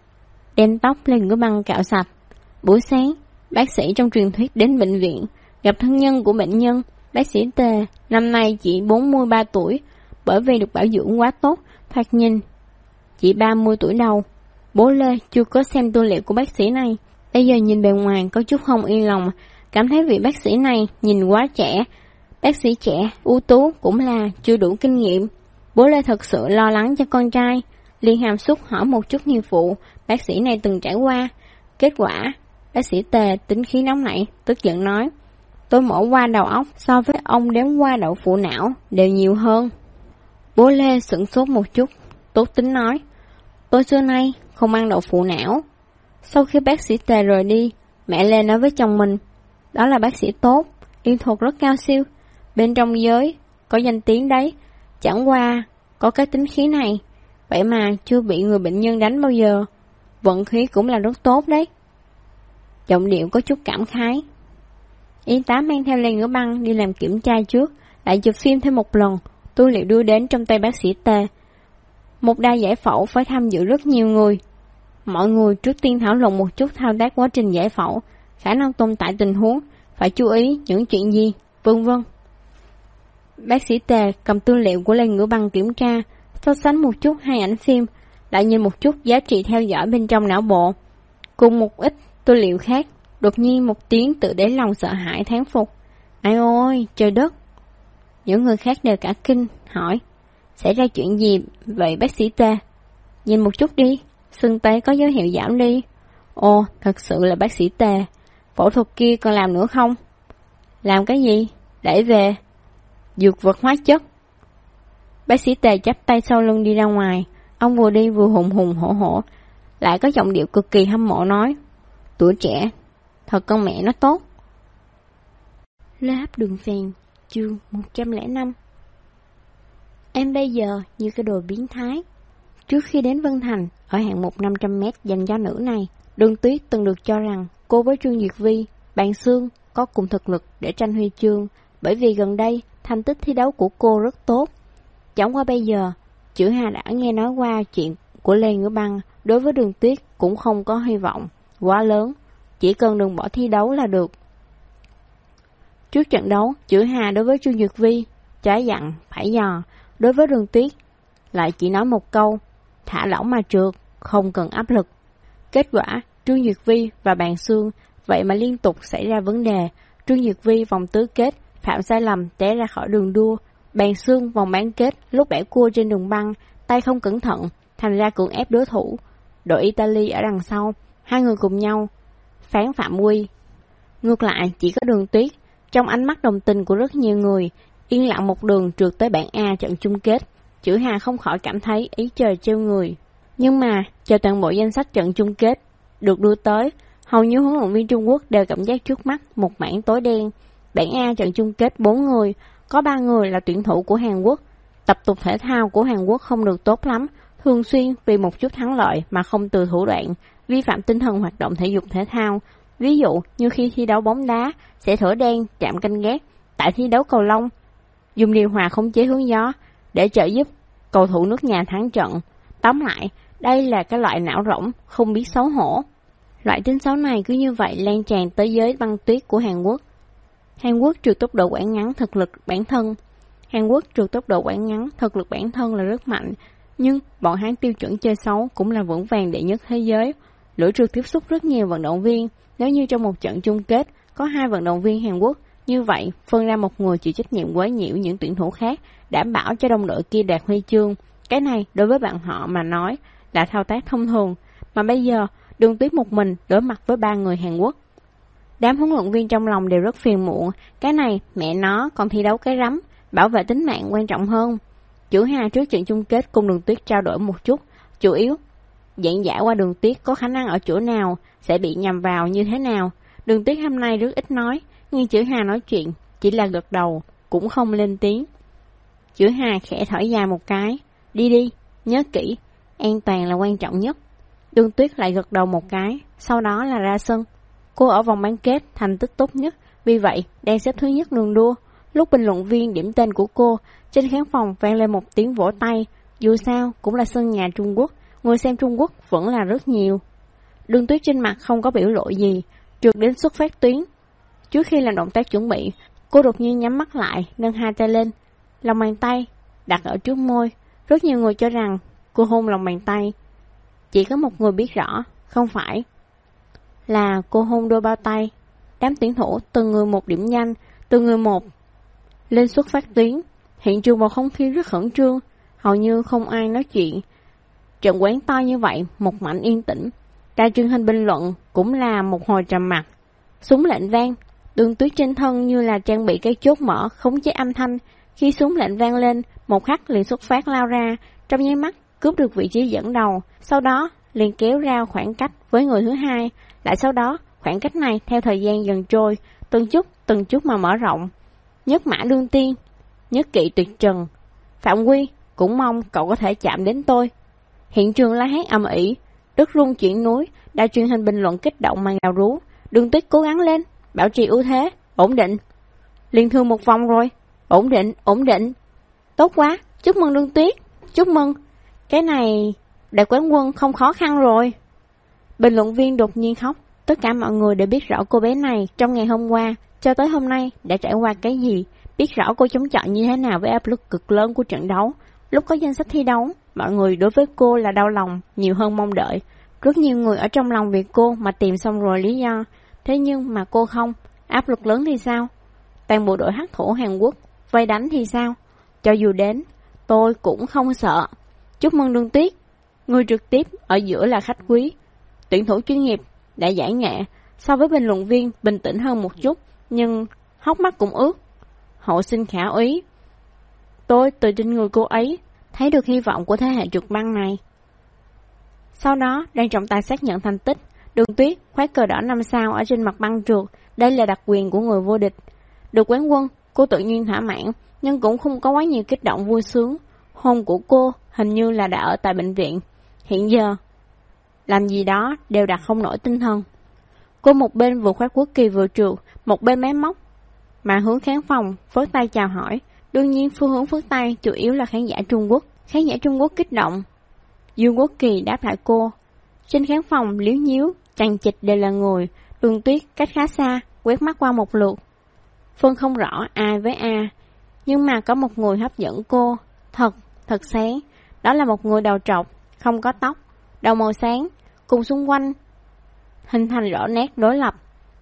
[SPEAKER 1] đem tóc lên cái băng cạo sạch. Buổi sáng, bác sĩ trong truyền thuyết đến bệnh viện gặp thân nhân của bệnh nhân. Bác sĩ Tề năm nay chỉ 43 tuổi, bởi vì được bảo dưỡng quá tốt, thoạt nhìn chỉ 30 tuổi đầu. Bố Lê chưa có xem tư liệu của bác sĩ này, bây giờ nhìn bề ngoài có chút không yên lòng, cảm thấy vị bác sĩ này nhìn quá trẻ. Bác sĩ trẻ, ưu tú cũng là chưa đủ kinh nghiệm. Bố Lê thật sự lo lắng cho con trai, liền hàm xúc hỏi một chút nghiệp vụ bác sĩ này từng trải qua. Kết quả, bác sĩ Tề tính khí nóng nảy, tức giận nói, tôi mổ qua đầu óc so với ông đếm qua đậu phụ não đều nhiều hơn. Bố Lê sửng sốt một chút, tốt tính nói, tôi xưa nay không ăn đậu phụ não. Sau khi bác sĩ Tề rời đi, mẹ Lê nói với chồng mình, đó là bác sĩ tốt, y thuật rất cao siêu, bên trong giới có danh tiếng đấy, chẳng qua có cái tính khí này, vậy mà chưa bị người bệnh nhân đánh bao giờ, vận khí cũng là rất tốt đấy. Giọng điệu có chút cảm khái. Y tá mang theo Lê Ngữ Băng đi làm kiểm tra trước, lại chụp phim thêm một lần, tư liệu đưa đến trong tay bác sĩ Tề. Một đa giải phẫu phải tham dự rất nhiều người. Mọi người trước tiên thảo luận một chút thao tác quá trình giải phẫu, khả năng tồn tại tình huống, phải chú ý những chuyện gì, vân vân. Bác sĩ Tề cầm tư liệu của Lê Ngữ Băng kiểm tra, so sánh một chút hai ảnh phim, lại nhìn một chút giá trị theo dõi bên trong não bộ. Cùng một ít tư liệu khác, đột nhiên một tiếng tự đáy lòng sợ hãi thán phục. Ai ôi, trời đất! Những người khác đều cả kinh, hỏi, xảy ra chuyện gì vậy bác sĩ Tề? Nhìn một chút đi, sưng tấy có dấu hiệu giảm đi. Ồ, thật sự là bác sĩ Tề, phẫu thuật kia còn làm nữa không? Làm cái gì? Đẩy về dược vật hóa chất. Bác sĩ Tề chắp tay sau lưng đi ra ngoài. Ông vừa đi vừa hùng hùng hổ hổ, lại có giọng điệu cực kỳ hâm mộ nói, tuổi trẻ, thật con mẹ nó tốt. Lê Hấp Đường Phèn, chương 105. Em bây giờ như cái đồ biến thái. Trước khi đến Vân Thành, ở hạng mục 500m dành cho nữ này, Đường Tuyết từng được cho rằng cô với Trương Duyệt Vi, Bàn Xương có cùng thực lực để tranh huy chương, bởi vì gần đây thành tích thi đấu của cô rất tốt. Chẳng qua bây giờ, Chữ Hà đã nghe nói qua chuyện của Lê Ngữ Băng, đối với Đường Tuyết cũng không có hy vọng quá lớn, chỉ cần đừng bỏ thi đấu là được. Trước trận đấu, Chữ Hà đối với Trương Duyệt Vi trái dặn phải dò, đối với Đường Tuyết lại chỉ nói một câu, thả lỏng mà trượt, không cần áp lực. Kết quả, Trương Duyệt Vi và Bàn Xương vậy mà liên tục xảy ra vấn đề. Trương Dược Vi vòng tứ kết, phạm sai lầm té ra khỏi đường đua. Bàn Xương vòng bán kết, lúc bẻ cua trên đường băng, tay không cẩn thận, thành ra cưỡng ép đối thủ. Đội Italy ở đằng sau, hai người cùng nhau phán phạm quy. Ngược lại, chỉ có Đường Tuyết, trong ánh mắt đồng tình của rất nhiều người, yên lặng một đường trượt tới bảng A trận chung kết. Chữ Hà không khỏi cảm thấy ý trời trêu người. Nhưng mà, chờ toàn bộ danh sách trận chung kết được đưa tới, hầu như huấn luyện viên Trung Quốc đều cảm giác trước mắt một mảng tối đen. Bảng A trận chung kết 4 người, có 3 người là tuyển thủ của Hàn Quốc. Tập tục thể thao của Hàn Quốc không được tốt lắm, thường xuyên vì một chút thắng lợi mà không từ thủ đoạn, vi phạm tinh thần hoạt động thể dục thể thao. Ví dụ như khi thi đấu bóng đá, sẽ thổi đen, chạm canh gác. Tại thi đấu cầu lông, dùng điều hòa khống chế hướng gió để trợ giúp cầu thủ nước nhà thắng trận. Tóm lại, đây là cái loại não rỗng, không biết xấu hổ. Loại tính xấu này cứ như vậy lan tràn tới giới băng tuyết của Hàn Quốc. Hàn Quốc trừ tốc độ quãng ngắn thực lực bản thân là rất mạnh, nhưng bọn hắn tiêu chuẩn chơi xấu cũng là vững vàng đệ nhất thế giới. Lưỡi trượt tiếp xúc rất nhiều vận động viên, nếu như trong một trận chung kết có 2 vận động viên Hàn Quốc, như vậy phân ra một người chịu trách nhiệm quấy nhiễu những tuyển thủ khác, đảm bảo cho đồng đội kia đạt huy chương. Cái này đối với bạn họ mà nói là thao tác thông thường, mà bây giờ Đường Tuyết một mình đối mặt với 3 người Hàn Quốc. Đám huấn luyện viên trong lòng đều rất phiền muộn, cái này mẹ nó còn thi đấu cái rắm, bảo vệ tính mạng quan trọng hơn. Chữ Hà trước trận chung kết cùng Đường Tuyết trao đổi một chút, chủ yếu giảng giải qua Đường Tuyết có khả năng ở chỗ nào, sẽ bị nhầm vào như thế nào. Đường Tuyết hôm nay rất ít nói, nhưng Chữ Hà nói chuyện chỉ là gật đầu, cũng không lên tiếng. Chữ Hà khẽ thở dài một cái, đi đi, nhớ kỹ, an toàn là quan trọng nhất. Đường Tuyết lại gật đầu một cái, sau đó là ra sân. Cô ở vòng bán kết thành tích tốt nhất, vì vậy đang xếp thứ nhất đường đua. Lúc bình luận viên điểm tên của cô, trên khán phòng vang lên một tiếng vỗ tay. Dù sao cũng là sân nhà Trung Quốc, người xem Trung Quốc vẫn là rất nhiều. Đường Tuyết trên mặt không có biểu lộ gì, trượt đến xuất phát tuyến. Trước khi làm động tác chuẩn bị, cô đột nhiên nhắm mắt lại, nâng hai tay lên, lòng bàn tay đặt ở trước môi. Rất nhiều người cho rằng cô hôn lòng bàn tay. Chỉ có một người biết rõ, không phải là cô hôn đôi bao tay. Đám tuyển thủ từng người một điểm danh, từng người một lên xuất phát tuyến. Hiện trường bầu không khí rất khẩn trương, hầu như không ai nói chuyện. Trận quán to như vậy, một mảnh yên tĩnh. Đài truyền hình bình luận cũng là một hồi trầm mặc. Súng lệnh vang, Đường Tuyết trên thân như là trang bị cái chốt mở khống chế âm thanh. Khi súng lệnh vang lên, một khắc liền xuất phát lao ra, trong nháy mắt cướp được vị trí dẫn đầu, sau đó liền kéo ra khoảng cách với người thứ hai. Lại sau đó, khoảng cách này theo thời gian dần trôi, từng chút mà mở rộng. Nhất mã đương tiên, nhất kỵ tuyệt trần. Phạm Quy, cũng mong cậu có thể chạm đến tôi. Hiện trường la hét ầm ĩ, đất rung chuyển núi, đài truyền hình bình luận kích động mà gào rú. Đường Tuyết cố gắng lên, bảo trì ưu thế, ổn định. Liên thương một vòng rồi, ổn định. Tốt quá, chúc mừng Đường Tuyết, chúc mừng. Cái này, đại quán quân không khó khăn rồi. Bình luận viên đột nhiên khóc. Tất cả mọi người đều biết rõ cô bé này trong ngày hôm qua cho tới hôm nay đã trải qua cái gì, biết rõ cô chống chọi như thế nào với áp lực cực lớn của trận đấu. Lúc có danh sách thi đấu, mọi người đối với cô là đau lòng nhiều hơn mong đợi. Rất nhiều người ở trong lòng vì cô mà tìm xong rồi lý do. Thế nhưng mà cô không, áp lực lớn thì sao? Toàn bộ đội hắc thủ Hàn Quốc vây đánh thì sao? Cho dù đến, tôi cũng không sợ. Chúc mừng Đường Tuyết. Người trực tiếp ở giữa là khách quý. Tuyển thủ chuyên nghiệp đã giải nghệ, so với bình luận viên bình tĩnh hơn một chút, nhưng hốc mắt cũng ướt. Hậu sinh khả úy. Tôi từ trên người cô ấy thấy được hy vọng của thế hệ trượt băng này. Sau đó, đang trọng tài xác nhận thành tích, Đường Tuyết khoác cờ đỏ 5 sao ở trên mặt băng trượt. Đây là đặc quyền của người vô địch. Được quán quân, cô tự nhiên thỏa mãn, nhưng cũng không có quá nhiều kích động vui sướng. Hôn của cô hình như là đã ở tại bệnh viện. Hiện giờ, làm gì đó đều đặt không nổi tinh thần. Cô một bên vừa khoác quốc kỳ vừa trượt, một bên máy móc mà hướng khán phòng phất tay chào hỏi. Đương nhiên phương hướng phất tay chủ yếu là khán giả Trung Quốc. Khán giả Trung Quốc kích động. Dương Quốc Kỳ đáp lại cô. Trên khán phòng liếu nhíu, chằng chịt đều là người. Đường Tuyết cách khá xa, quét mắt qua một lượt. Phân không rõ ai với A, nhưng mà có một người hấp dẫn cô. Thật sáng. Đó là một người đầu trọc, không có tóc, đầu màu sáng, cùng xung quanh hình thành rõ nét đối lập.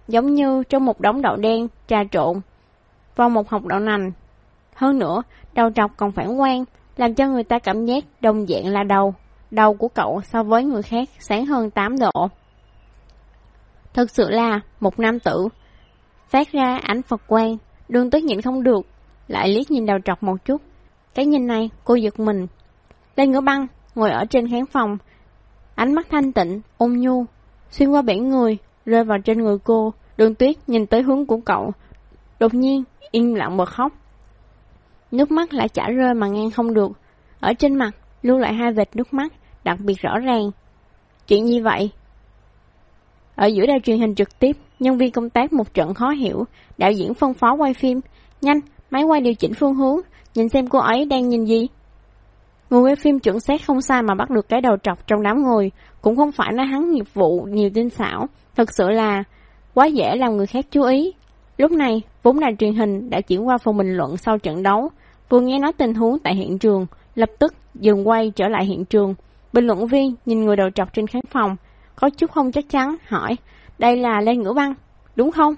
[SPEAKER 1] giống như trong một đống đậu đen trà trộn vào một hộp đậu nành. Hơn nữa, đầu trọc còn phản quang, làm cho người ta cảm giác đồng dạng là đầu của cậu so với người khác sáng hơn 8 độ. Thực sự là một nam tử, phát ra ánh Phật quang. Đường Tuyết nhịn không được, lại liếc nhìn đầu trọc một chút. Cái nhìn này, cô giật mình. Lê Ngữ Băng ngồi ở trên khán phòng, ánh mắt thanh tịnh, ôn nhu, xuyên qua bản người, rơi vào trên người cô. Đường Tuyết nhìn tới hướng của cậu, đột nhiên im lặng bật khóc. Nước mắt lại chảy rơi mà ngăn không được, ở trên mặt lưu lại 2 vệt nước mắt đặc biệt rõ ràng. Chuyện gì vậy? Ở giữa đài truyền hình trực tiếp, nhân viên công tác một trận khó hiểu, đạo diễn phân phó quay phim, nhanh, máy quay điều chỉnh phương hướng, nhìn xem cô ấy đang nhìn gì. Người quay phim chuẩn xác không sai mà bắt được cái đầu trọc trong đám người, cũng không phải nói hắn nghiệp vụ nhiều tinh xảo, thật sự là quá dễ làm người khác chú ý. Lúc này, vốn đài truyền hình đã chuyển qua phần bình luận sau trận đấu, vừa nghe nói tình huống tại hiện trường, lập tức dừng quay trở lại hiện trường. Bình luận viên nhìn người đầu trọc trên khán phòng, có chút không chắc chắn, hỏi, đây là Lê Ngữ Băng, đúng không?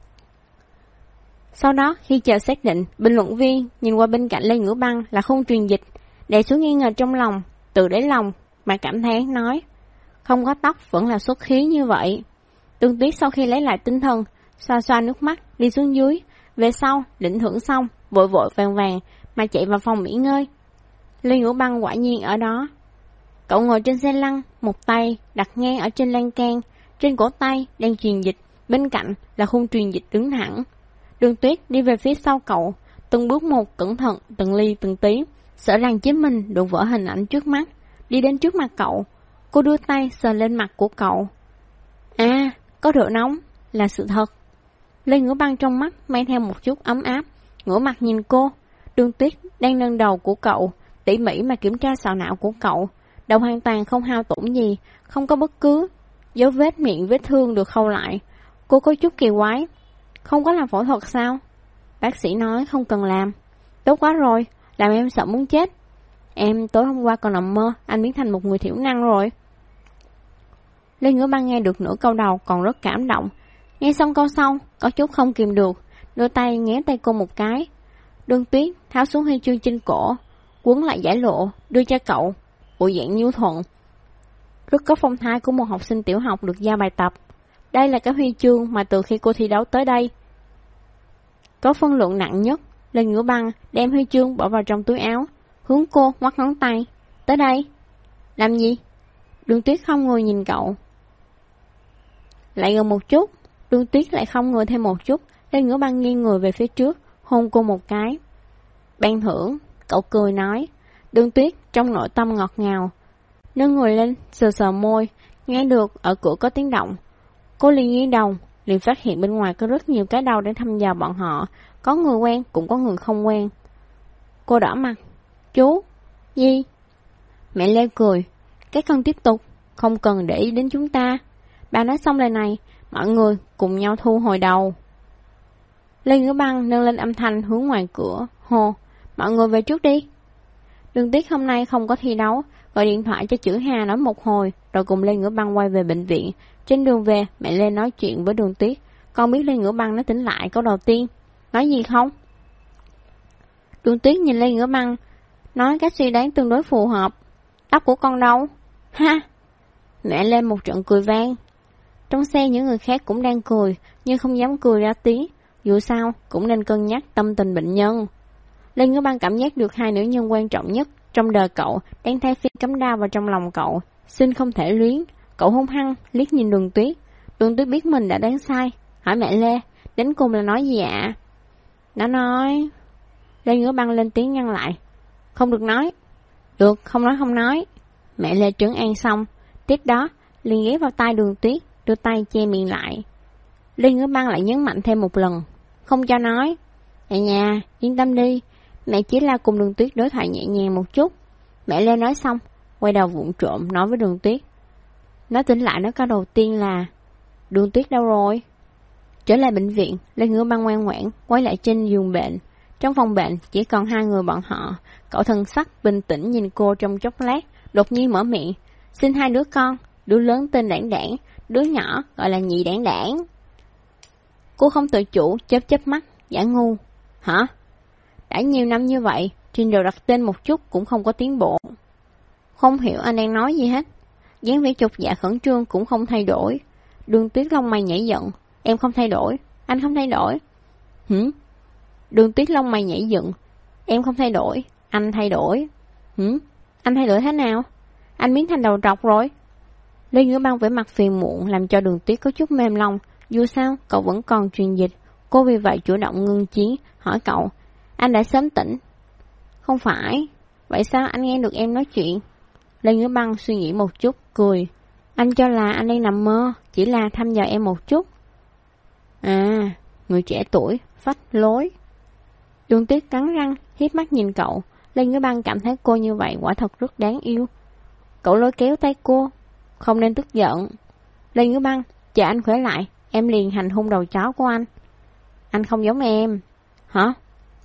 [SPEAKER 1] Sau đó, khi chờ xác định, bình luận viên nhìn qua bên cạnh Lê Ngữ Băng là không truyền dịch, đè xuống nghi ngờ trong lòng, tự đáy lòng mà cảm thán nói, không có tóc vẫn là xuất khí như vậy. Đường Tuyết sau khi lấy lại tinh thần, xoa xoa nước mắt, đi xuống dưới, về sau, lĩnh thưởng xong, vội vội vàng vàng mà chạy vào phòng nghỉ ngơi. Lê Ngữ Băng quả nhiên ở đó. Cậu ngồi trên xe lăn, một tay đặt ngang ở trên lan can, trên cổ tay đang truyền dịch, bên cạnh là khung truyền dịch đứng thẳng. Đường Tuyết đi về phía sau cậu, từng bước một cẩn thận, từng ly từng tí, sợ rằng chính mình đụng vỡ hình ảnh trước mắt. Đi đến trước mặt cậu, cô đưa tay sờ lên mặt của cậu. À, có độ nóng, là sự thật. Lê Ngữ Băng trong mắt mang theo một chút ấm áp, ngửa mặt nhìn cô. Đường Tuyết đang nâng đầu của cậu, tỉ mỉ mà kiểm tra sọ não của cậu. Đầu hoàn toàn không hao tổn gì, không có bất cứ dấu vết miệng vết thương được khâu lại. Cô có chút kỳ quái, không có làm phẫu thuật sao? Bác sĩ nói không cần làm. Tốt quá rồi, làm em sợ muốn chết. Em tối hôm qua còn nằm mơ anh biến thành một người thiểu năng rồi. Lê Ngữ Băng nghe được nửa câu đầu còn rất cảm động. Nghe xong câu sau, có chút không kìm được, đưa tay nhéo tay cô một cái. Đường Tuyết tháo xuống huy chương trên cổ, quấn lại giải lộ, đưa cho cậu, bộ dạng nhu thuận. Rất có phong thái của một học sinh tiểu học được giao bài tập. Đây là cái huy chương mà từ khi cô thi đấu tới đây có phân lượng nặng nhất. Lê Ngữ Băng đem huy chương bỏ vào trong túi áo, hướng cô ngoắc ngón tay. Tới đây. Làm gì? Đường Tuyết không ngồi nhìn cậu. Lại gần một chút. Đường Tuyết lại không ngồi thêm một chút. Lê Ngữ Băng nghiêng người về phía trước, hôn cô một cái. Ban thưởng. Cậu cười nói. Đường Tuyết trong nội tâm ngọt ngào, nâng người lên, sờ sờ môi, nghe được ở cửa có tiếng động. Cô liền nghiêng đầu, liền phát hiện bên ngoài có rất nhiều cái đầu để thăm dò bọn họ, có người quen cũng có người không quen. Cô đỏ mặt. Chú? Gì? Mẹ Lê cười. Các con tiếp tục, không cần để ý đến chúng ta. Bà nói xong lời này, mọi người cùng nhau thu hồi đầu. Lê Ngữ Băng nâng lên âm thanh hướng ngoài cửa, hô, mọi người về trước đi. Đường Tuyết hôm nay không có thi đấu, gọi điện thoại cho Chữ Hà nói một hồi, rồi cùng Lê Ngữ Băng quay về bệnh viện. Trên đường về, mẹ Lê nói chuyện với Đường Tuyết. Con biết Lê Ngữ Băng nó tỉnh lại câu đầu tiên. Nói gì không? Đường Tuyết nhìn Lê Ngữ Băng, nói cách suy đoán tương đối phù hợp. Tóc của con đâu? Ha! Mẹ Lê một trận cười vang. Trong xe những người khác cũng đang cười, nhưng không dám cười ra tiếng. Dù sao, cũng nên cân nhắc tâm tình bệnh nhân. Lê Ngữ Băng cảm giác được 2 nữ nhân quan trọng nhất trong đời cậu đang thay phiên cắm đao vào trong lòng cậu, xin không thể luyến. Cậu hung hăng liếc nhìn Đường Tuyết. Đường Tuyết biết mình đã đoán sai, hỏi mẹ Lê, đến cùng là nói gì ạ? Nó nói... Lê Ngữ Băng lên tiếng ngăn lại. Không được nói. Được, không nói. Mẹ Lê trấn an xong, tiếp đó liền ghé vào tai Đường Tuyết, đưa tay che miệng lại. Lê Ngữ Băng lại nhấn mạnh thêm một lần, không cho nói. Mẹ nhà, yên tâm đi, mẹ chỉ là cùng Đường Tuyết đối thoại nhẹ nhàng một chút. Mẹ Lê nói xong, quay đầu vụng trộm nói với Đường Tuyết. Nó tỉnh lại nói câu đầu tiên là, Đường Tuyết đâu rồi? Trở lại bệnh viện, Lê Ngữ Băng ngoan ngoãn quay lại trên giường bệnh. Trong phòng bệnh chỉ còn 2 người bọn họ. Cậu thần sắc bình tĩnh nhìn cô trong chốc lát, đột nhiên mở miệng. Xin 2 đứa con, đứa lớn tên Đảng Đảng, đứa nhỏ gọi là Nhị Đảng Đảng. Cô không tự chủ, chớp mắt, giả ngu. Hả? Đã nhiều năm như vậy, trình độ đặt tên một chút cũng không có tiến bộ. Không hiểu anh đang nói gì hết. Dáng vẻ chột dạ khẩn trương cũng không thay đổi. Đường Tuyết lông mày nhảy giận. Em không thay đổi, anh không thay đổi. Đường Tuyết lông mày nhảy dựng. Em không thay đổi, anh thay đổi. Anh thay đổi thế nào? Anh biến thành đầu trọc rồi. Lê Ngữ Băng vẻ mặt phiền muộn làm cho Đường Tuyết có chút mềm lòng. Dù sao, cậu vẫn còn truyền dịch. Cô vì vậy chủ động ngưng chiến, hỏi cậu. Anh đã sớm tỉnh. Không phải. Vậy sao anh nghe được em nói chuyện? Lê Ngữ Băng suy nghĩ một chút, cười. Anh cho là anh đang nằm mơ, chỉ là thăm dò em một chút. À, người trẻ tuổi, phách lối. Đường Tuyết cắn răng, hiếp mắt nhìn cậu. Lê Ngữ Băng cảm thấy cô như vậy quả thật rất đáng yêu. Cậu lôi kéo tay cô. Không nên tức giận. Lê Ngữ Băng, chờ anh khỏe lại, em liền hành hung đầu chó của anh. Anh không giống em. Hả?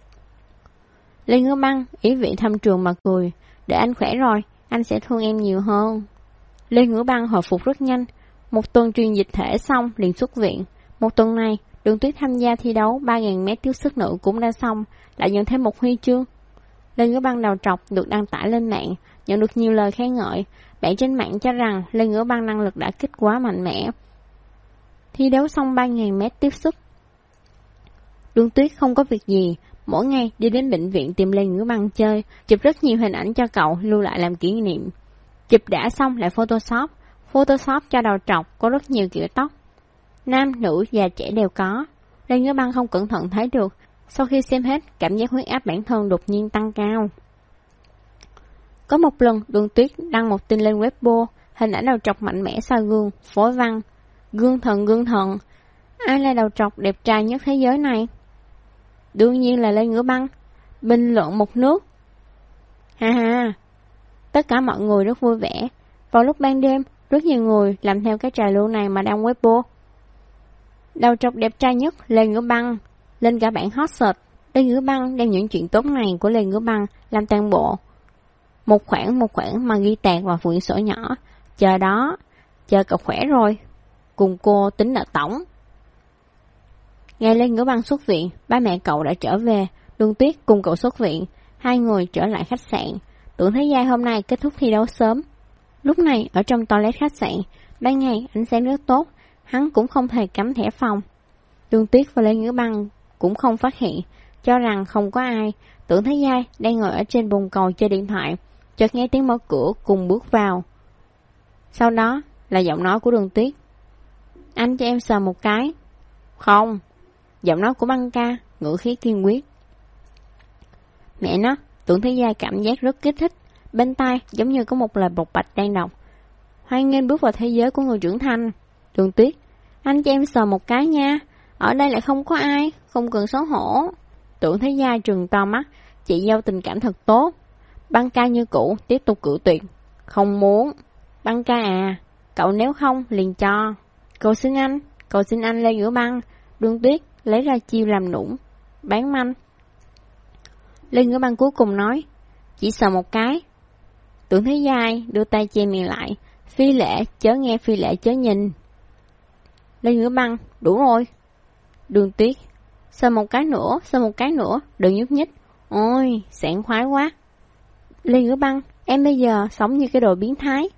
[SPEAKER 1] Lê Ngữ Băng ý vị thâm trường mà cười. Để anh khỏe rồi, anh sẽ thương em nhiều hơn. Lê Ngữ Băng hồi phục rất nhanh. Một tuần truyền dịch thể xong liền xuất viện. Một tuần này, Đường Tuyết tham gia thi đấu 3.000 mét tiếp sức nữ cũng đã xong, lại nhận thêm một huy chương. Lê Ngữ Băng đầu trọc được đăng tải lên mạng, nhận được nhiều lời khen ngợi. Bạn trên mạng cho rằng Lê Ngữ Băng năng lực đã kích quá mạnh mẽ. Thi đấu xong 3.000 mét tiếp sức. Đường Tuyết không có việc gì, mỗi ngày đi đến bệnh viện tìm Lê Ngữ Băng chơi, chụp rất nhiều hình ảnh cho cậu lưu lại làm kỷ niệm. Chụp đã xong lại Photoshop cho đầu trọc có rất nhiều kiểu tóc. Nam, nữ, già trẻ đều có. Lê Ngữ Băng không cẩn thận thấy được. Sau khi xem hết, cảm giác huyết áp bản thân đột nhiên tăng cao. Có một lần, Đường Tuyết đăng một tin lên Weibo, hình ảnh đầu trọc mạnh mẽ soi gương, phối văn. Gương thần, ai là đầu trọc đẹp trai nhất thế giới này? Đương nhiên là Lê Ngữ Băng. Bình luận một nước. Ha ha. Tất cả mọi người rất vui vẻ. Vào lúc ban đêm, rất nhiều người làm theo cái trò lưu này mà đăng Weibo. Đầu trọc đẹp trai nhất Lê Ngữ Băng, lên cả bảng hot search. Lê Ngữ Băng đem những chuyện tốt này của Lê Ngữ Băng làm toàn bộ. Một khoản mà ghi tag vào quyển sổ nhỏ. Chờ cậu khỏe rồi. Cùng cô tính nợ tổng. Ngày Lê Ngữ Băng xuất viện, ba mẹ cậu đã trở về. Đường Tuyết cùng cậu xuất viện. Hai người trở lại khách sạn. Tưởng Thế Giai hôm nay kết thúc thi đấu sớm. Lúc này ở trong toilet khách sạn, ban ngày ánh sáng rất tốt, hắn cũng không hề cắm thẻ phòng. Đường Tuyết và Lê Ngữ Băng cũng không phát hiện, cho rằng không có ai. Tưởng Thế Giai đang ngồi ở trên bồn cầu chơi điện thoại, chợt nghe tiếng mở cửa cùng bước vào. Sau đó là giọng nói của Đường Tuyết. Anh cho em sờ một cái. Không. Giọng nói của Băng ca, ngữ khí kiên quyết. Mẹ nó, Tưởng Thế Giai cảm giác rất kích thích. Bên tai giống như có một lời bộc bạch đang đọc. Hoan nghênh bước vào thế giới của người trưởng thành. Đường Tuyết, anh cho em sờ một cái nha. Ở đây lại không có ai, không cần xấu hổ. Tưởng Thế Giai trừng to mắt. Chị dâu tình cảm thật tốt. Băng ca như cũ tiếp tục cự tuyệt. Không muốn. Băng ca à, cậu nếu không liền cho. Cầu xin anh Lê Ngữ Băng. Đường Tuyết lấy ra chiêu làm nũng, bán manh. Lê Ngữ Băng cuối cùng nói, chỉ sờ một cái. Tưởng Thế Giai đưa tay che miệng lại. Phi lễ chớ nghe, phi lễ chớ nhìn. Lê Ngữ Băng, đủ rồi. Đường Tuyết, sờ một cái nữa, đừng nhúc nhích. Ôi, sảng khoái quá. Lê Ngữ Băng, em bây giờ sống như cái đồ biến thái.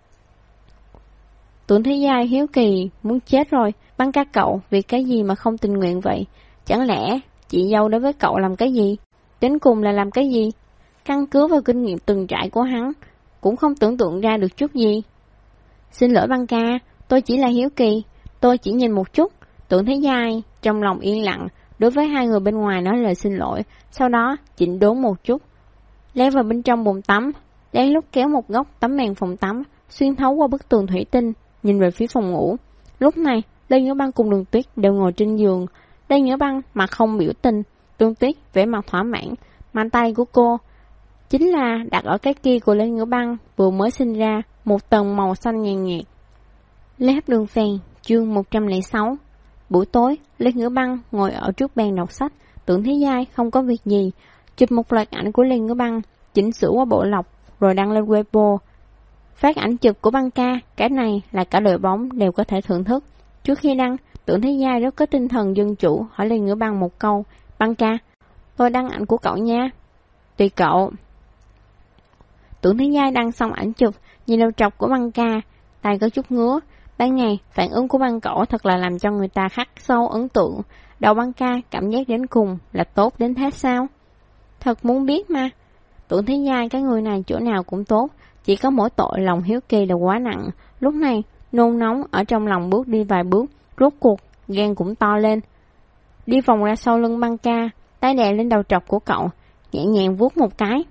[SPEAKER 1] Tưởng Thế Giai hiếu kỳ, muốn chết rồi. Băng ca cậu vì cái gì mà không tình nguyện vậy? Chẳng lẽ chị dâu đối với cậu làm cái gì? Đến cùng là làm cái gì? Căn cứ vào kinh nghiệm từng trải của hắn, cũng không tưởng tượng ra được chút gì. Xin lỗi Băng ca, tôi chỉ là hiếu kỳ, tôi chỉ nhìn một chút. Tưởng Thế Giai trong lòng yên lặng, đối với hai người bên ngoài nói lời xin lỗi, sau đó chỉnh đốn một chút. Leo vào bên trong bồn tắm, lén lúc kéo một góc tấm màn phòng tắm, xuyên thấu qua bức tường thủy tinh, nhìn về phía phòng ngủ. Lúc này, Lê Ngữ Băng cùng Đường Tuyết đều ngồi trên giường. Lê Ngữ Băng mặt không biểu tình, Đường Tuyết vẻ mặt thỏa mãn. Bàn tay của cô chính là đặt ở cái kia của Lê Ngữ Băng vừa mới sinh ra, một tầng màu xanh nhàn nhạt. Lê Hấp Đường Phèn, chương 106. Buổi tối, Lê Ngữ Băng ngồi ở trước bàn đọc sách. Tưởng Thế Giai không có việc gì, chụp một loạt ảnh của Lê Ngữ Băng, chỉnh sửa qua bộ lọc rồi đăng lên Weibo. Phát ảnh chụp của Băng ca, cái này là cả đội bóng đều có thể thưởng thức. Trước khi đăng, Tưởng Thế Giai rất có tinh thần dân chủ, hỏi Lê Ngữ Băng một câu. Băng ca, tôi đăng ảnh của cậu nha. Tùy cậu. Tưởng Thế Giai đăng xong ảnh chụp, nhìn đầu trọc của Băng ca, tay có chút ngứa. Ban ngày, phản ứng của Băng cậu thật là làm cho người ta khắc sâu ấn tượng. Đầu Băng ca cảm giác đến cùng là tốt đến thế sao? Thật muốn biết mà. Tưởng Thế Giai cái người này chỗ nào cũng tốt, chỉ có mỗi tội lòng hiếu kỳ là quá nặng. Lúc này, nôn nóng ở trong lòng bước đi vài bước, rốt cuộc, gan cũng to lên. Đi vòng ra sau lưng Băng ca, tay đè lên đầu trọc của cậu, nhẹ nhàng vuốt một cái.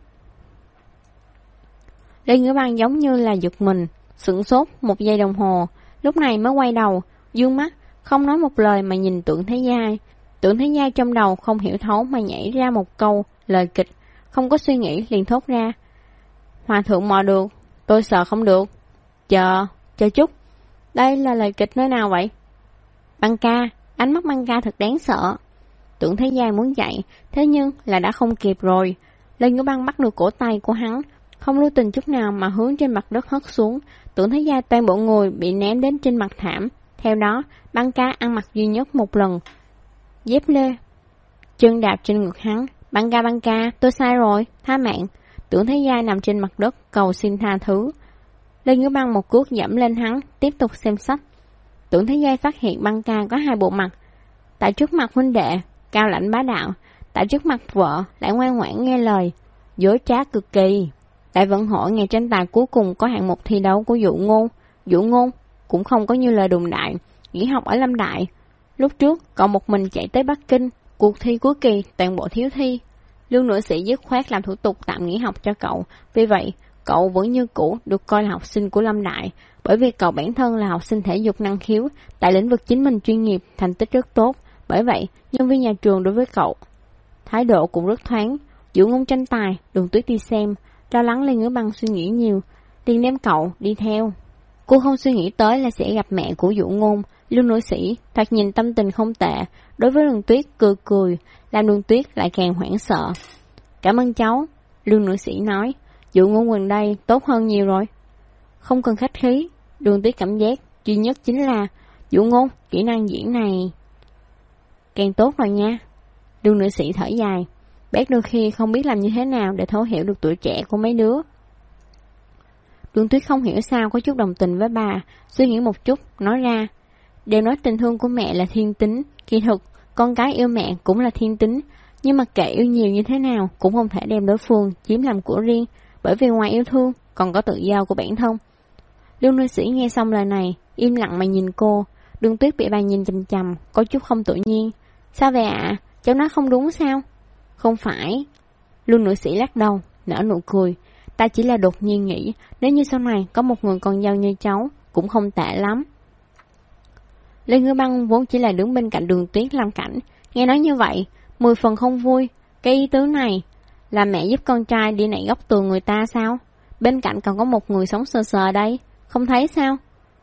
[SPEAKER 1] Lê Ngữ Băng giống như là giật mình, sửng sốt một giây đồng hồ, lúc này mới quay đầu, dương mắt, không nói một lời mà nhìn Tưởng Thế Giai. Tưởng Thế Giai trong đầu không hiểu thấu mà nhảy ra một câu lời kịch, không có suy nghĩ liền thốt ra. Hòa thượng mò được, tôi sợ không được. Chờ chút, đây là lời kịch nơi nào vậy? Băng ca, ánh mắt Băng ca thật đáng sợ. Tưởng Thế Giai muốn chạy, thế nhưng là đã không kịp rồi. Lê Ngữ Băng bắt được cổ tay của hắn, không lưu tình chút nào mà hướng trên mặt đất hất xuống. Tưởng Thế Giai toàn bộ người bị ném đến trên mặt thảm. Theo đó, Băng ca ăn mặc duy nhất một lần, dép lê, chân đạp trên ngực hắn. Băng ca, tôi sai rồi, tha mạng. Tưởng Thế Giai nằm trên mặt đất cầu xin tha thứ. Lê Ngữ Băng một cước dẫm lên hắn, tiếp tục xem sách. Tưởng Thế Giai phát hiện Băng ca có hai bộ mặt. Tại trước mặt huynh đệ, cao lãnh bá đạo, tại trước mặt vợ, lại ngoan ngoãn nghe lời, dối trá cực kỳ. Đại vận hội ngày tranh tài cuối cùng có hạng mục thi đấu của Dụ Ngôn. Dụ Ngôn cũng không có như lời đồn đại, nghỉ học ở Lâm Đại. Lúc trước, cậu một mình chạy tới Bắc Kinh, cuộc thi cuối kỳ toàn bộ thiếu thi. Lương nữ sĩ dứt khoát làm thủ tục tạm nghỉ học cho cậu, vì vậy cậu vẫn như cũ được coi là học sinh của Lâm Đại, bởi vì cậu bản thân là học sinh thể dục năng khiếu, tại lĩnh vực chính mình chuyên nghiệp, thành tích rất tốt. Bởi vậy, nhân viên nhà trường đối với cậu thái độ cũng rất thoáng. Dụ Ngôn tranh tài, Đường Tuyết đi xem, lo lắng Lê Ngữ Băng suy nghĩ nhiều, liền đem cậu đi theo. Cô không suy nghĩ tới là sẽ gặp mẹ của Dụ Ngôn. Lương nữ sĩ thoạt nhìn tâm tình không tệ, đối với Đường Tuyết cười cười, làm Đường Tuyết lại càng hoảng sợ. Cảm ơn cháu, Lương nữ sĩ nói. Dụ Ngôn gần đây tốt hơn nhiều rồi. Không cần khách khí. Đường Tuyết cảm giác duy nhất chính là Dụ Ngôn, kỹ năng diễn này càng tốt rồi nha. Lương nữ sĩ thở dài, bác đôi khi không biết làm như thế nào để thấu hiểu được tuổi trẻ của mấy đứa. Đường Tuyết không hiểu sao có chút đồng tình với bà, suy nghĩ một chút, nói ra. Đều nói tình thương của mẹ là thiên tính, kỳ thực, con cái yêu mẹ cũng là thiên tính, nhưng mà kệ yêu nhiều như thế nào cũng không thể đem đối phương chiếm làm của riêng, bởi vì ngoài yêu thương còn có tự do của bản thân. Lương nữ sĩ nghe xong lời này, im lặng mà nhìn cô. Đường Tuyết bị bà nhìn chằm chằm, có chút không tự nhiên. Sao vậy ạ? Cháu nói không đúng sao? Không phải. Lương nữ sĩ lắc đầu, nở nụ cười. Ta chỉ là đột nhiên nghĩ, nếu như sau này có một người con dâu như cháu, cũng không tệ lắm. Lê Ngữ Băng vốn chỉ là đứng bên cạnh Đường Tuyết làm cảnh, nghe nói như vậy, 10 phần không vui. Cái ý tứ này là mẹ giúp con trai đi nảy góc tường người ta sao? Bên cạnh còn có một người sống sờ sờ đây, không thấy sao?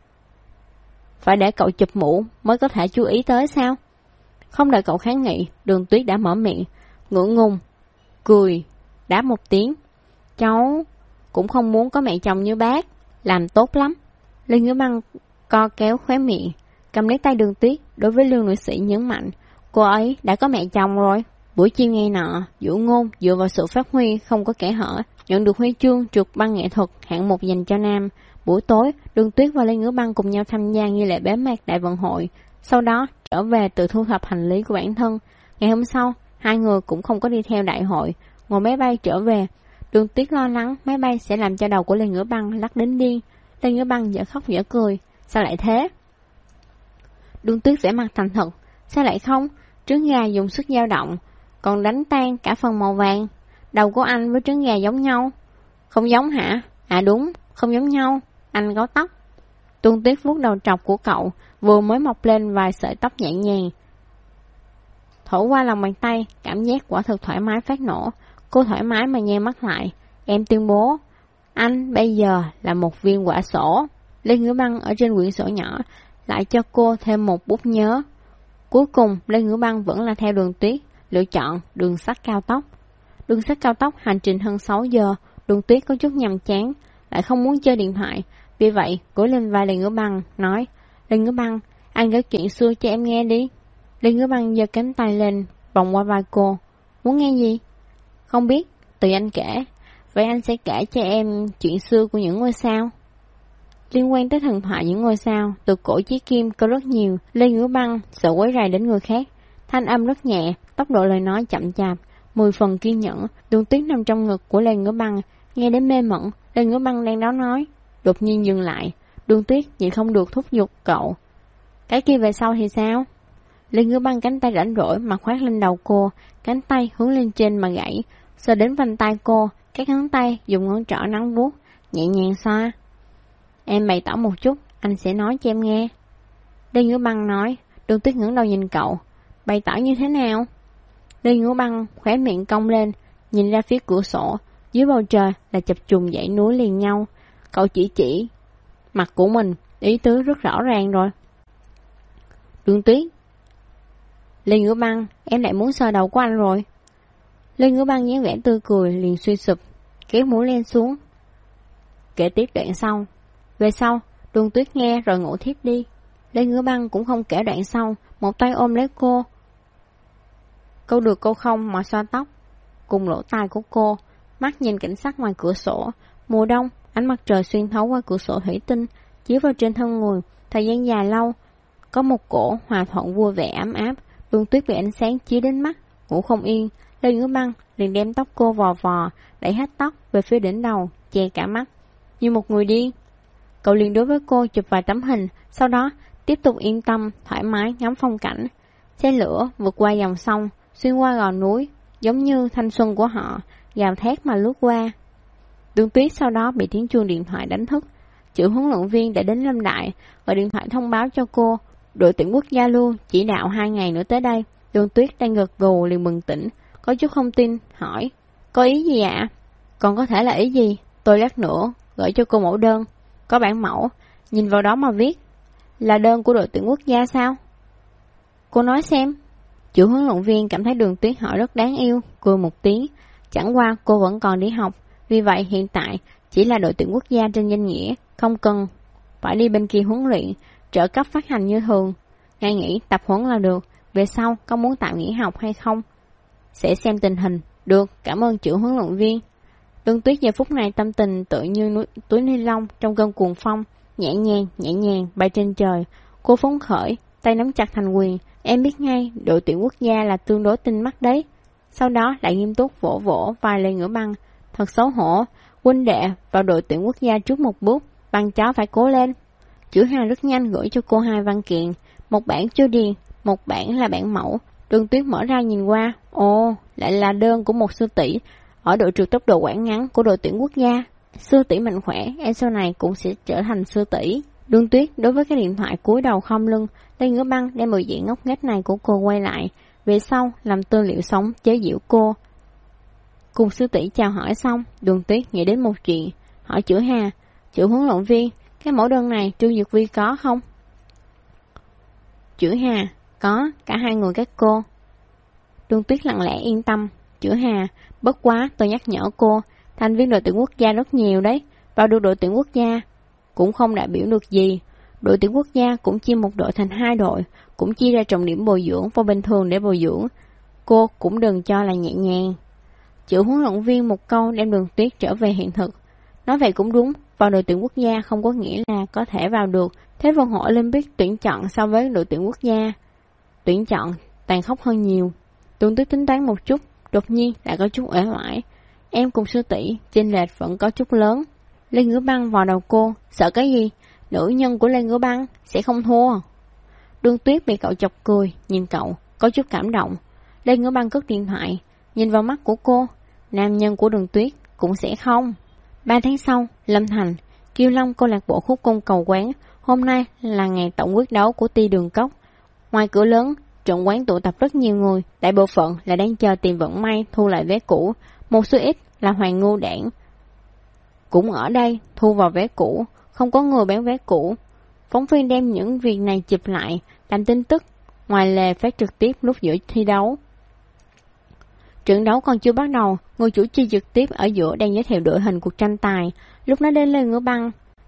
[SPEAKER 1] Phải để cậu chụp mũ mới có thể chú ý tới sao? Không đợi cậu kháng nghị, Đường Tuyết đã mở miệng, ngượng ngùng, cười, đáp một tiếng. Cháu cũng không muốn có mẹ chồng như bác, làm tốt lắm. Lê Ngữ Băng co kéo khóe miệng, cầm lấy tay Đường Tuyết, đối với Lương nữ sĩ nhấn mạnh, cô ấy đã có mẹ chồng rồi. Buổi chiều ngày nọ, Dụ Ngôn dựa vào sự phát huy không có kẽ hở, nhận được huy chương trượt băng nghệ thuật hạng mục dành cho nam. Buổi tối, Đường Tuyết và Lê Ngữ Băng cùng nhau tham gia nghi lễ bế mạc đại vận hội, sau đó trở về tự thu thập hành lý của bản thân. Ngày hôm sau, hai người cũng không có đi theo đại hội, ngồi máy bay trở về. Đường Tuyết lo lắng máy bay sẽ làm cho đầu của Lê Ngữ Băng lắc đến điên. Lê Ngữ Băng dở khóc dở cười, sao lại thế? Đường Tuyết vẻ mặt thành thật, sao lại không? Trứng gà dùng sức dao động, còn đánh tan cả phần màu vàng. Đầu của anh với trứng gà giống nhau. Không giống hả? À đúng, không giống nhau. Anh có tóc. Đường Tuyết vuốt đầu trọc của cậu, vừa mới mọc lên vài sợi tóc nhẹ nhàng, thổi qua lòng bàn tay, cảm giác quả thực thoải mái phát nổ. Cô thoải mái mà nhe mắt lại. Em tuyên bố, anh bây giờ là một viên quả sổ. Lê Ngữ Băng ở trên quyển sổ nhỏ lại cho cô thêm một bút nhớ. Cuối cùng, Lê Ngữ Băng vẫn là theo Đường Tuyết, lựa chọn đường sắt cao tốc. Đường sắt cao tốc hành trình hơn 6 giờ, Đường Tuyết có chút nhàm chán, lại không muốn chơi điện thoại. Vì vậy, gối lên vai Lê Ngữ Băng, nói, Lê Ngữ Băng, Anh kể chuyện xưa cho em nghe đi. Lê Ngữ Băng giơ cánh tay lên, vòng qua vai cô. Muốn nghe gì? Không biết, tùy anh kể. Vậy anh sẽ kể cho em chuyện xưa của những ngôi sao. Liên quan tới thần thoại những ngôi sao, từ cổ chí kim có rất nhiều. Lê Ngữ Băng sợ quấy rầy đến người khác. Thanh âm rất nhẹ, tốc độ lời nói chậm chạp, 10 phần kiên nhẫn. Đường Tuyết nằm trong ngực của Lê Ngữ Băng, nghe đến mê mẩn. Lê Ngữ Băng đang đó nói, đột nhiên dừng lại. Đường Tuyết nhịn không được thúc giục cậu. Cái kia về sau thì sao? Lê Ngữ Băng cánh tay rảnh rỗi mà khoát lên đầu cô, cánh tay hướng lên trên mà gãy, sờ đến vành tay cô, các ngón tay dùng ngón trỏ nắng vuốt, nhẹ nhàng xoa. Em bày tỏ một chút, anh sẽ nói cho em nghe. Lê Ngữ Băng nói. Đường Tuyết ngẩng đầu nhìn cậu. Bày tỏ như thế nào? Lê Ngữ Băng khóe miệng cong lên, nhìn ra phía cửa sổ. Dưới bầu trời là chập trùng dãy núi liền nhau. Cậu chỉ mặt của mình, ý tứ rất rõ ràng rồi. Đường Tuyết. Lê Ngữ Băng, em lại muốn sờ đầu của anh rồi. Lê Ngữ Băng dáng vẻ tươi cười liền suy sụp, kéo mũi lên xuống. Kể tiếp đoạn sau. Về sau, Đường Tuyết nghe rồi ngủ thiếp đi. Lê Ngữ Băng cũng không kể đoạn sau, một tay ôm lấy cô. Câu được câu không mà xoa tóc, cùng lỗ tai của cô, mắt nhìn cảnh sắc ngoài cửa sổ. Mùa đông, ánh mặt trời xuyên thấu qua cửa sổ thủy tinh, chiếu vào trên thân người, thời gian dài lâu. Có một cổ hòa thuận vui vẻ ấm áp. Đường Tuyết bị ánh sáng chiếu đến mắt, ngủ không yên. Lê Ngữ Băng liền đem tóc cô vò vò, đẩy hết tóc về phía đỉnh đầu, che cả mắt, như một người điên. Cậu liền đối với cô chụp vài tấm hình, sau đó tiếp tục yên tâm, thoải mái ngắm phong cảnh. Xe lửa vượt qua dòng sông, xuyên qua gò núi, giống như thanh xuân của họ, gào thét mà lướt qua. Đường Tuyết sau đó bị tiếng chuông điện thoại đánh thức. Chữ huấn luyện viên đã đến Lâm Đại, gọi điện thoại thông báo cho cô, đội tuyển quốc gia luôn, chỉ đạo 2 ngày nữa tới đây. Đường Tuyết đang gật gù liền bừng tỉnh, có chút không tin, hỏi, có ý gì ạ? Còn có thể là ý gì? Tôi lát nữa gửi cho cô mẫu đơn, có bản mẫu, nhìn vào đó mà viết. Là đơn của đội tuyển quốc gia sao? Cô nói xem. Chủ huấn luyện viên cảm thấy Đường Tuyết hỏi rất đáng yêu, cười một tiếng. Chẳng qua cô vẫn còn đi học, vì vậy hiện tại chỉ là đội tuyển quốc gia trên danh nghĩa, không cần phải đi bên kia huấn luyện, trợ cấp phát hành như thường. Ngày nghỉ tập huấn là được, về sau có muốn tạm nghỉ học hay không? Sẽ xem tình hình. Được, cảm ơn chủ huấn luyện viên. Đường Tuyết giờ phút này tâm tình tự như túi ni lông trong cơn cuồng phong, nhẹ nhàng bay trên trời. Cô phấn khởi, tay nắm chặt thành quyền. Em biết ngay đội tuyển quốc gia là tương đối tinh mắt đấy. Sau đó lại nghiêm túc vỗ vỗ vai Lê Ngữ Băng. Thật xấu hổ, huynh đệ vào đội tuyển quốc gia trước một bước, Băng chó phải cố lên. Chữ Hà rất nhanh gửi cho cô 2 văn kiện, một bản chưa điền, một bản là bản mẫu. Đường Tuyết mở ra nhìn qua, ồ, lại là đơn của một sư tỷ ở đội trượt tốc độ quãng ngắn của đội tuyển quốc gia. Sư tỷ mạnh khỏe, em sau này cũng sẽ trở thành sư tỷ. Đường Tuyết đối với cái điện thoại cúi đầu khom lưng. Lê Ngữ Băng đem bộ dạng ngốc nghếch này của cô quay lại, về sau làm tư liệu sống chế giễu cô. Cùng sư tỷ chào hỏi xong, Đường Tuyết nghĩ đến một chuyện, hỏi Chữ Hà, Chữ huấn luyện viên, cái mẫu đơn này Trương Dược Vi có không? Chữ Hà, có, cả 2 người các cô. Đường Tuyết lặng lẽ yên tâm. Chữ Hà, bất quá tôi nhắc nhở cô, thành viên đội tuyển quốc gia rất nhiều đấy, vào được đội tuyển quốc gia cũng không đại biểu được gì. Đội tuyển quốc gia cũng chia một đội thành 2 đội, cũng chia ra trọng điểm bồi dưỡng và bình thường để bồi dưỡng. Cô cũng đừng cho là nhẹ nhàng. Chữ huấn luyện viên một câu đem Đường Tuyết trở về hiện thực. Nói vậy cũng đúng, vào đội tuyển quốc gia không có nghĩa là có thể vào được Thế vận hội Olympic tuyển chọn so với đội tuyển quốc gia. Tuyển chọn tàn khốc hơn nhiều. Đường Tuyết tính toán một chút, đột nhiên lại có chút uể oải. Em cùng sư tỷ chênh lệch vẫn có chút lớn. Lê Ngữ Băng vào đầu cô, sợ cái gì? Nữ nhân của Lê Ngữ Băng sẽ không thua. Đường Tuyết bị cậu chọc cười, nhìn cậu, có chút cảm động. Lê Ngữ Băng cất điện thoại, nhìn vào mắt của cô. Nam nhân của Đường Tuyết cũng sẽ không. 3 tháng sau, Lâm Thành, Kiêu Long câu lạc bộ khúc cung cầu quán. Hôm nay là ngày tổng quyết đấu của Ti Đường Cốc. Ngoài cửa lớn, trận quán tụ tập rất nhiều người, đại bộ phận là đang chờ tìm vận may thu lại vé cũ. Một số ít là Hoàng Ngưu Đảng cũng ở đây thu vào vé cũ, không có người bán vé cũ. Phóng viên đem những việc này chụp lại, làm tin tức, ngoài lề phát trực tiếp lúc giữa thi đấu. Trận đấu còn chưa bắt đầu, người chủ trì trực tiếp ở giữa đang giới thiệu đội hình cuộc tranh tài. Lúc nói đến Lê Ngữ Băng,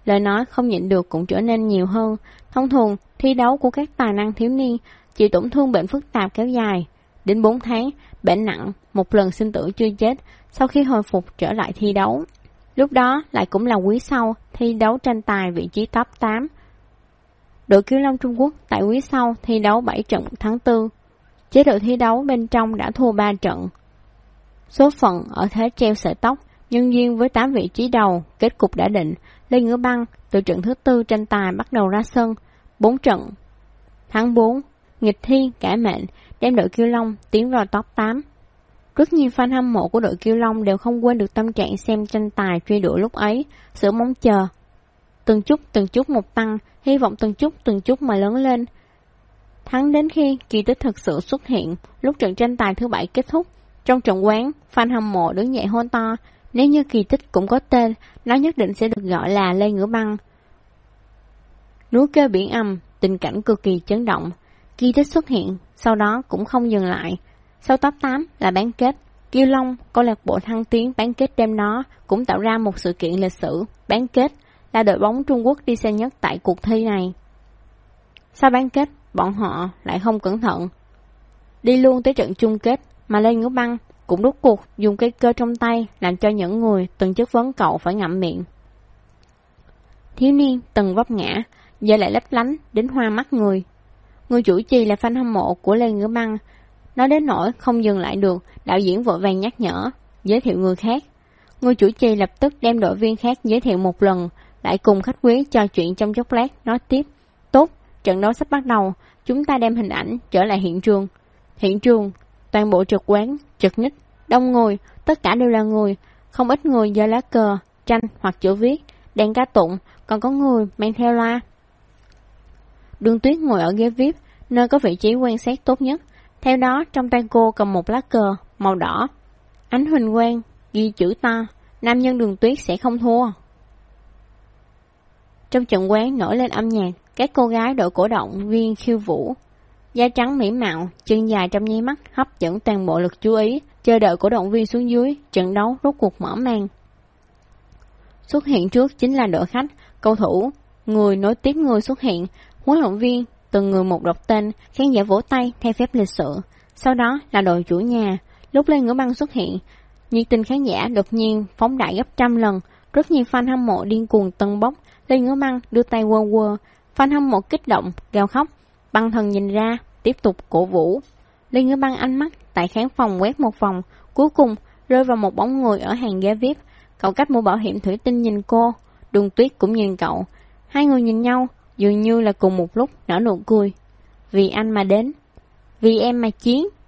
[SPEAKER 1] lời nói không nhịn được cũng trở nên nhiều hơn. Thông thường, thi đấu của các tài năng thiếu niên chịu tổn thương bệnh phức tạp kéo dài. Đến 4 tháng, bệnh nặng, một lần sinh tử chưa chết, sau khi hồi phục trở lại thi đấu. Lúc đó lại cũng là quý sau, thi đấu tranh tài vị trí top 8. Đội Kiêu Long Trung Quốc tại quý sau thi đấu 7 trận tháng 4. Chế độ thi đấu bên trong đã thua 3 trận. Số phận ở thế treo sợi tóc, nhân duyên với 8 vị trí đầu, kết cục đã định. Lê Ngữ Băng từ trận thứ 4 tranh tài bắt đầu ra sân, 4 trận. Tháng 4, nghịch thiên cải mệnh, đem đội Kiêu Long tiến vào top 8. Rất nhiều fan hâm mộ của đội Kiêu Long đều không quên được tâm trạng xem tranh tài truy đuổi lúc ấy, sự mong chờ. Từng chút một tăng, hy vọng từng chút mà lớn lên. Thắng đến khi kỳ tích thực sự xuất hiện, lúc trận tranh tài thứ 7 kết thúc. Trong trận quán, fan hâm mộ đứng dậy hô to, nếu như kỳ tích cũng có tên, nó nhất định sẽ được gọi là Lê Ngữ Băng. Núi kêu biển ầm, tình cảnh cực kỳ chấn động. Kỳ tích xuất hiện, sau đó cũng không dừng lại. Sau top 8 là bán kết. Kiêu Long, câu lạc bộ thăng tiến bán kết đêm đó cũng tạo ra một sự kiện lịch sử. Bán kết là đội bóng Trung Quốc đi xa nhất tại cuộc thi này. Sau bán kết, bọn họ lại không cẩn thận, đi luôn tới trận chung kết, mà Lê Ngữ Băng cũng rút cuộc dùng cây cơ trong tay làm cho những người từng chất vấn cậu phải ngậm miệng. Thiếu niên từng vấp ngã, giờ lại lấp lánh đến hoa mắt người. Người chủ trì là fan hâm mộ của Lê Ngữ Băng, nói đến nỗi không dừng lại được, đạo diễn vội vàng nhắc nhở, giới thiệu người khác. Người chủ trì lập tức đem đội viên khác giới thiệu một lần, lại cùng khách quý trò chuyện trong chốc lát, nói tiếp, tốt, trận đấu sắp bắt đầu, chúng ta đem hình ảnh trở lại hiện trường. Hiện trường, toàn bộ trực quán, trực ních, đông người, tất cả đều là người, không ít người giơ lá cờ, tranh hoặc chữ viết, đèn ca tụng, còn có người mang theo loa. Đường Tuyết ngồi ở ghế VIP, nơi có vị trí quan sát tốt nhất. Theo đó, trong tay cô cầm một lá cờ màu đỏ. Ánh huỳnh quang, ghi chữ to, nam nhân Đường Tuyết sẽ không thua. Trong trận quán nổi lên âm nhạc, các cô gái đội cổ động viên khiêu vũ. Da trắng mỹ mạo, chân dài trong nháy mắt hấp dẫn toàn bộ lực chú ý, chờ đợi cổ động viên xuống dưới, trận đấu rốt cuộc mở màn. Xuất hiện trước chính là đội khách, cầu thủ, người nối tiếp người xuất hiện, huấn luyện viên, từng người một đọc tên, khán giả vỗ tay theo phép lịch sự. Sau đó là đội chủ nhà, lúc Lê Ngữ Băng xuất hiện, nhiệt tình khán giả đột nhiên phóng đại gấp 100 lần, rất nhiều fan hâm mộ điên cuồng tâng bốc, Lê Ngữ Băng đưa tay quơ quơ, fan hâm mộ kích động, gào khóc, Băng Thần nhìn ra, tiếp tục cổ vũ. Lê Ngữ Băng ánh mắt tại khán phòng quét một vòng, cuối cùng rơi vào một bóng người ở hàng ghế VIP. Cậu cách mũ bảo hiểm thủy tinh nhìn cô, Đường Tuyết cũng nhìn cậu. Hai người nhìn nhau, dường như là cùng một lúc nở nụ cười. Vì anh mà đến, vì em mà chiến.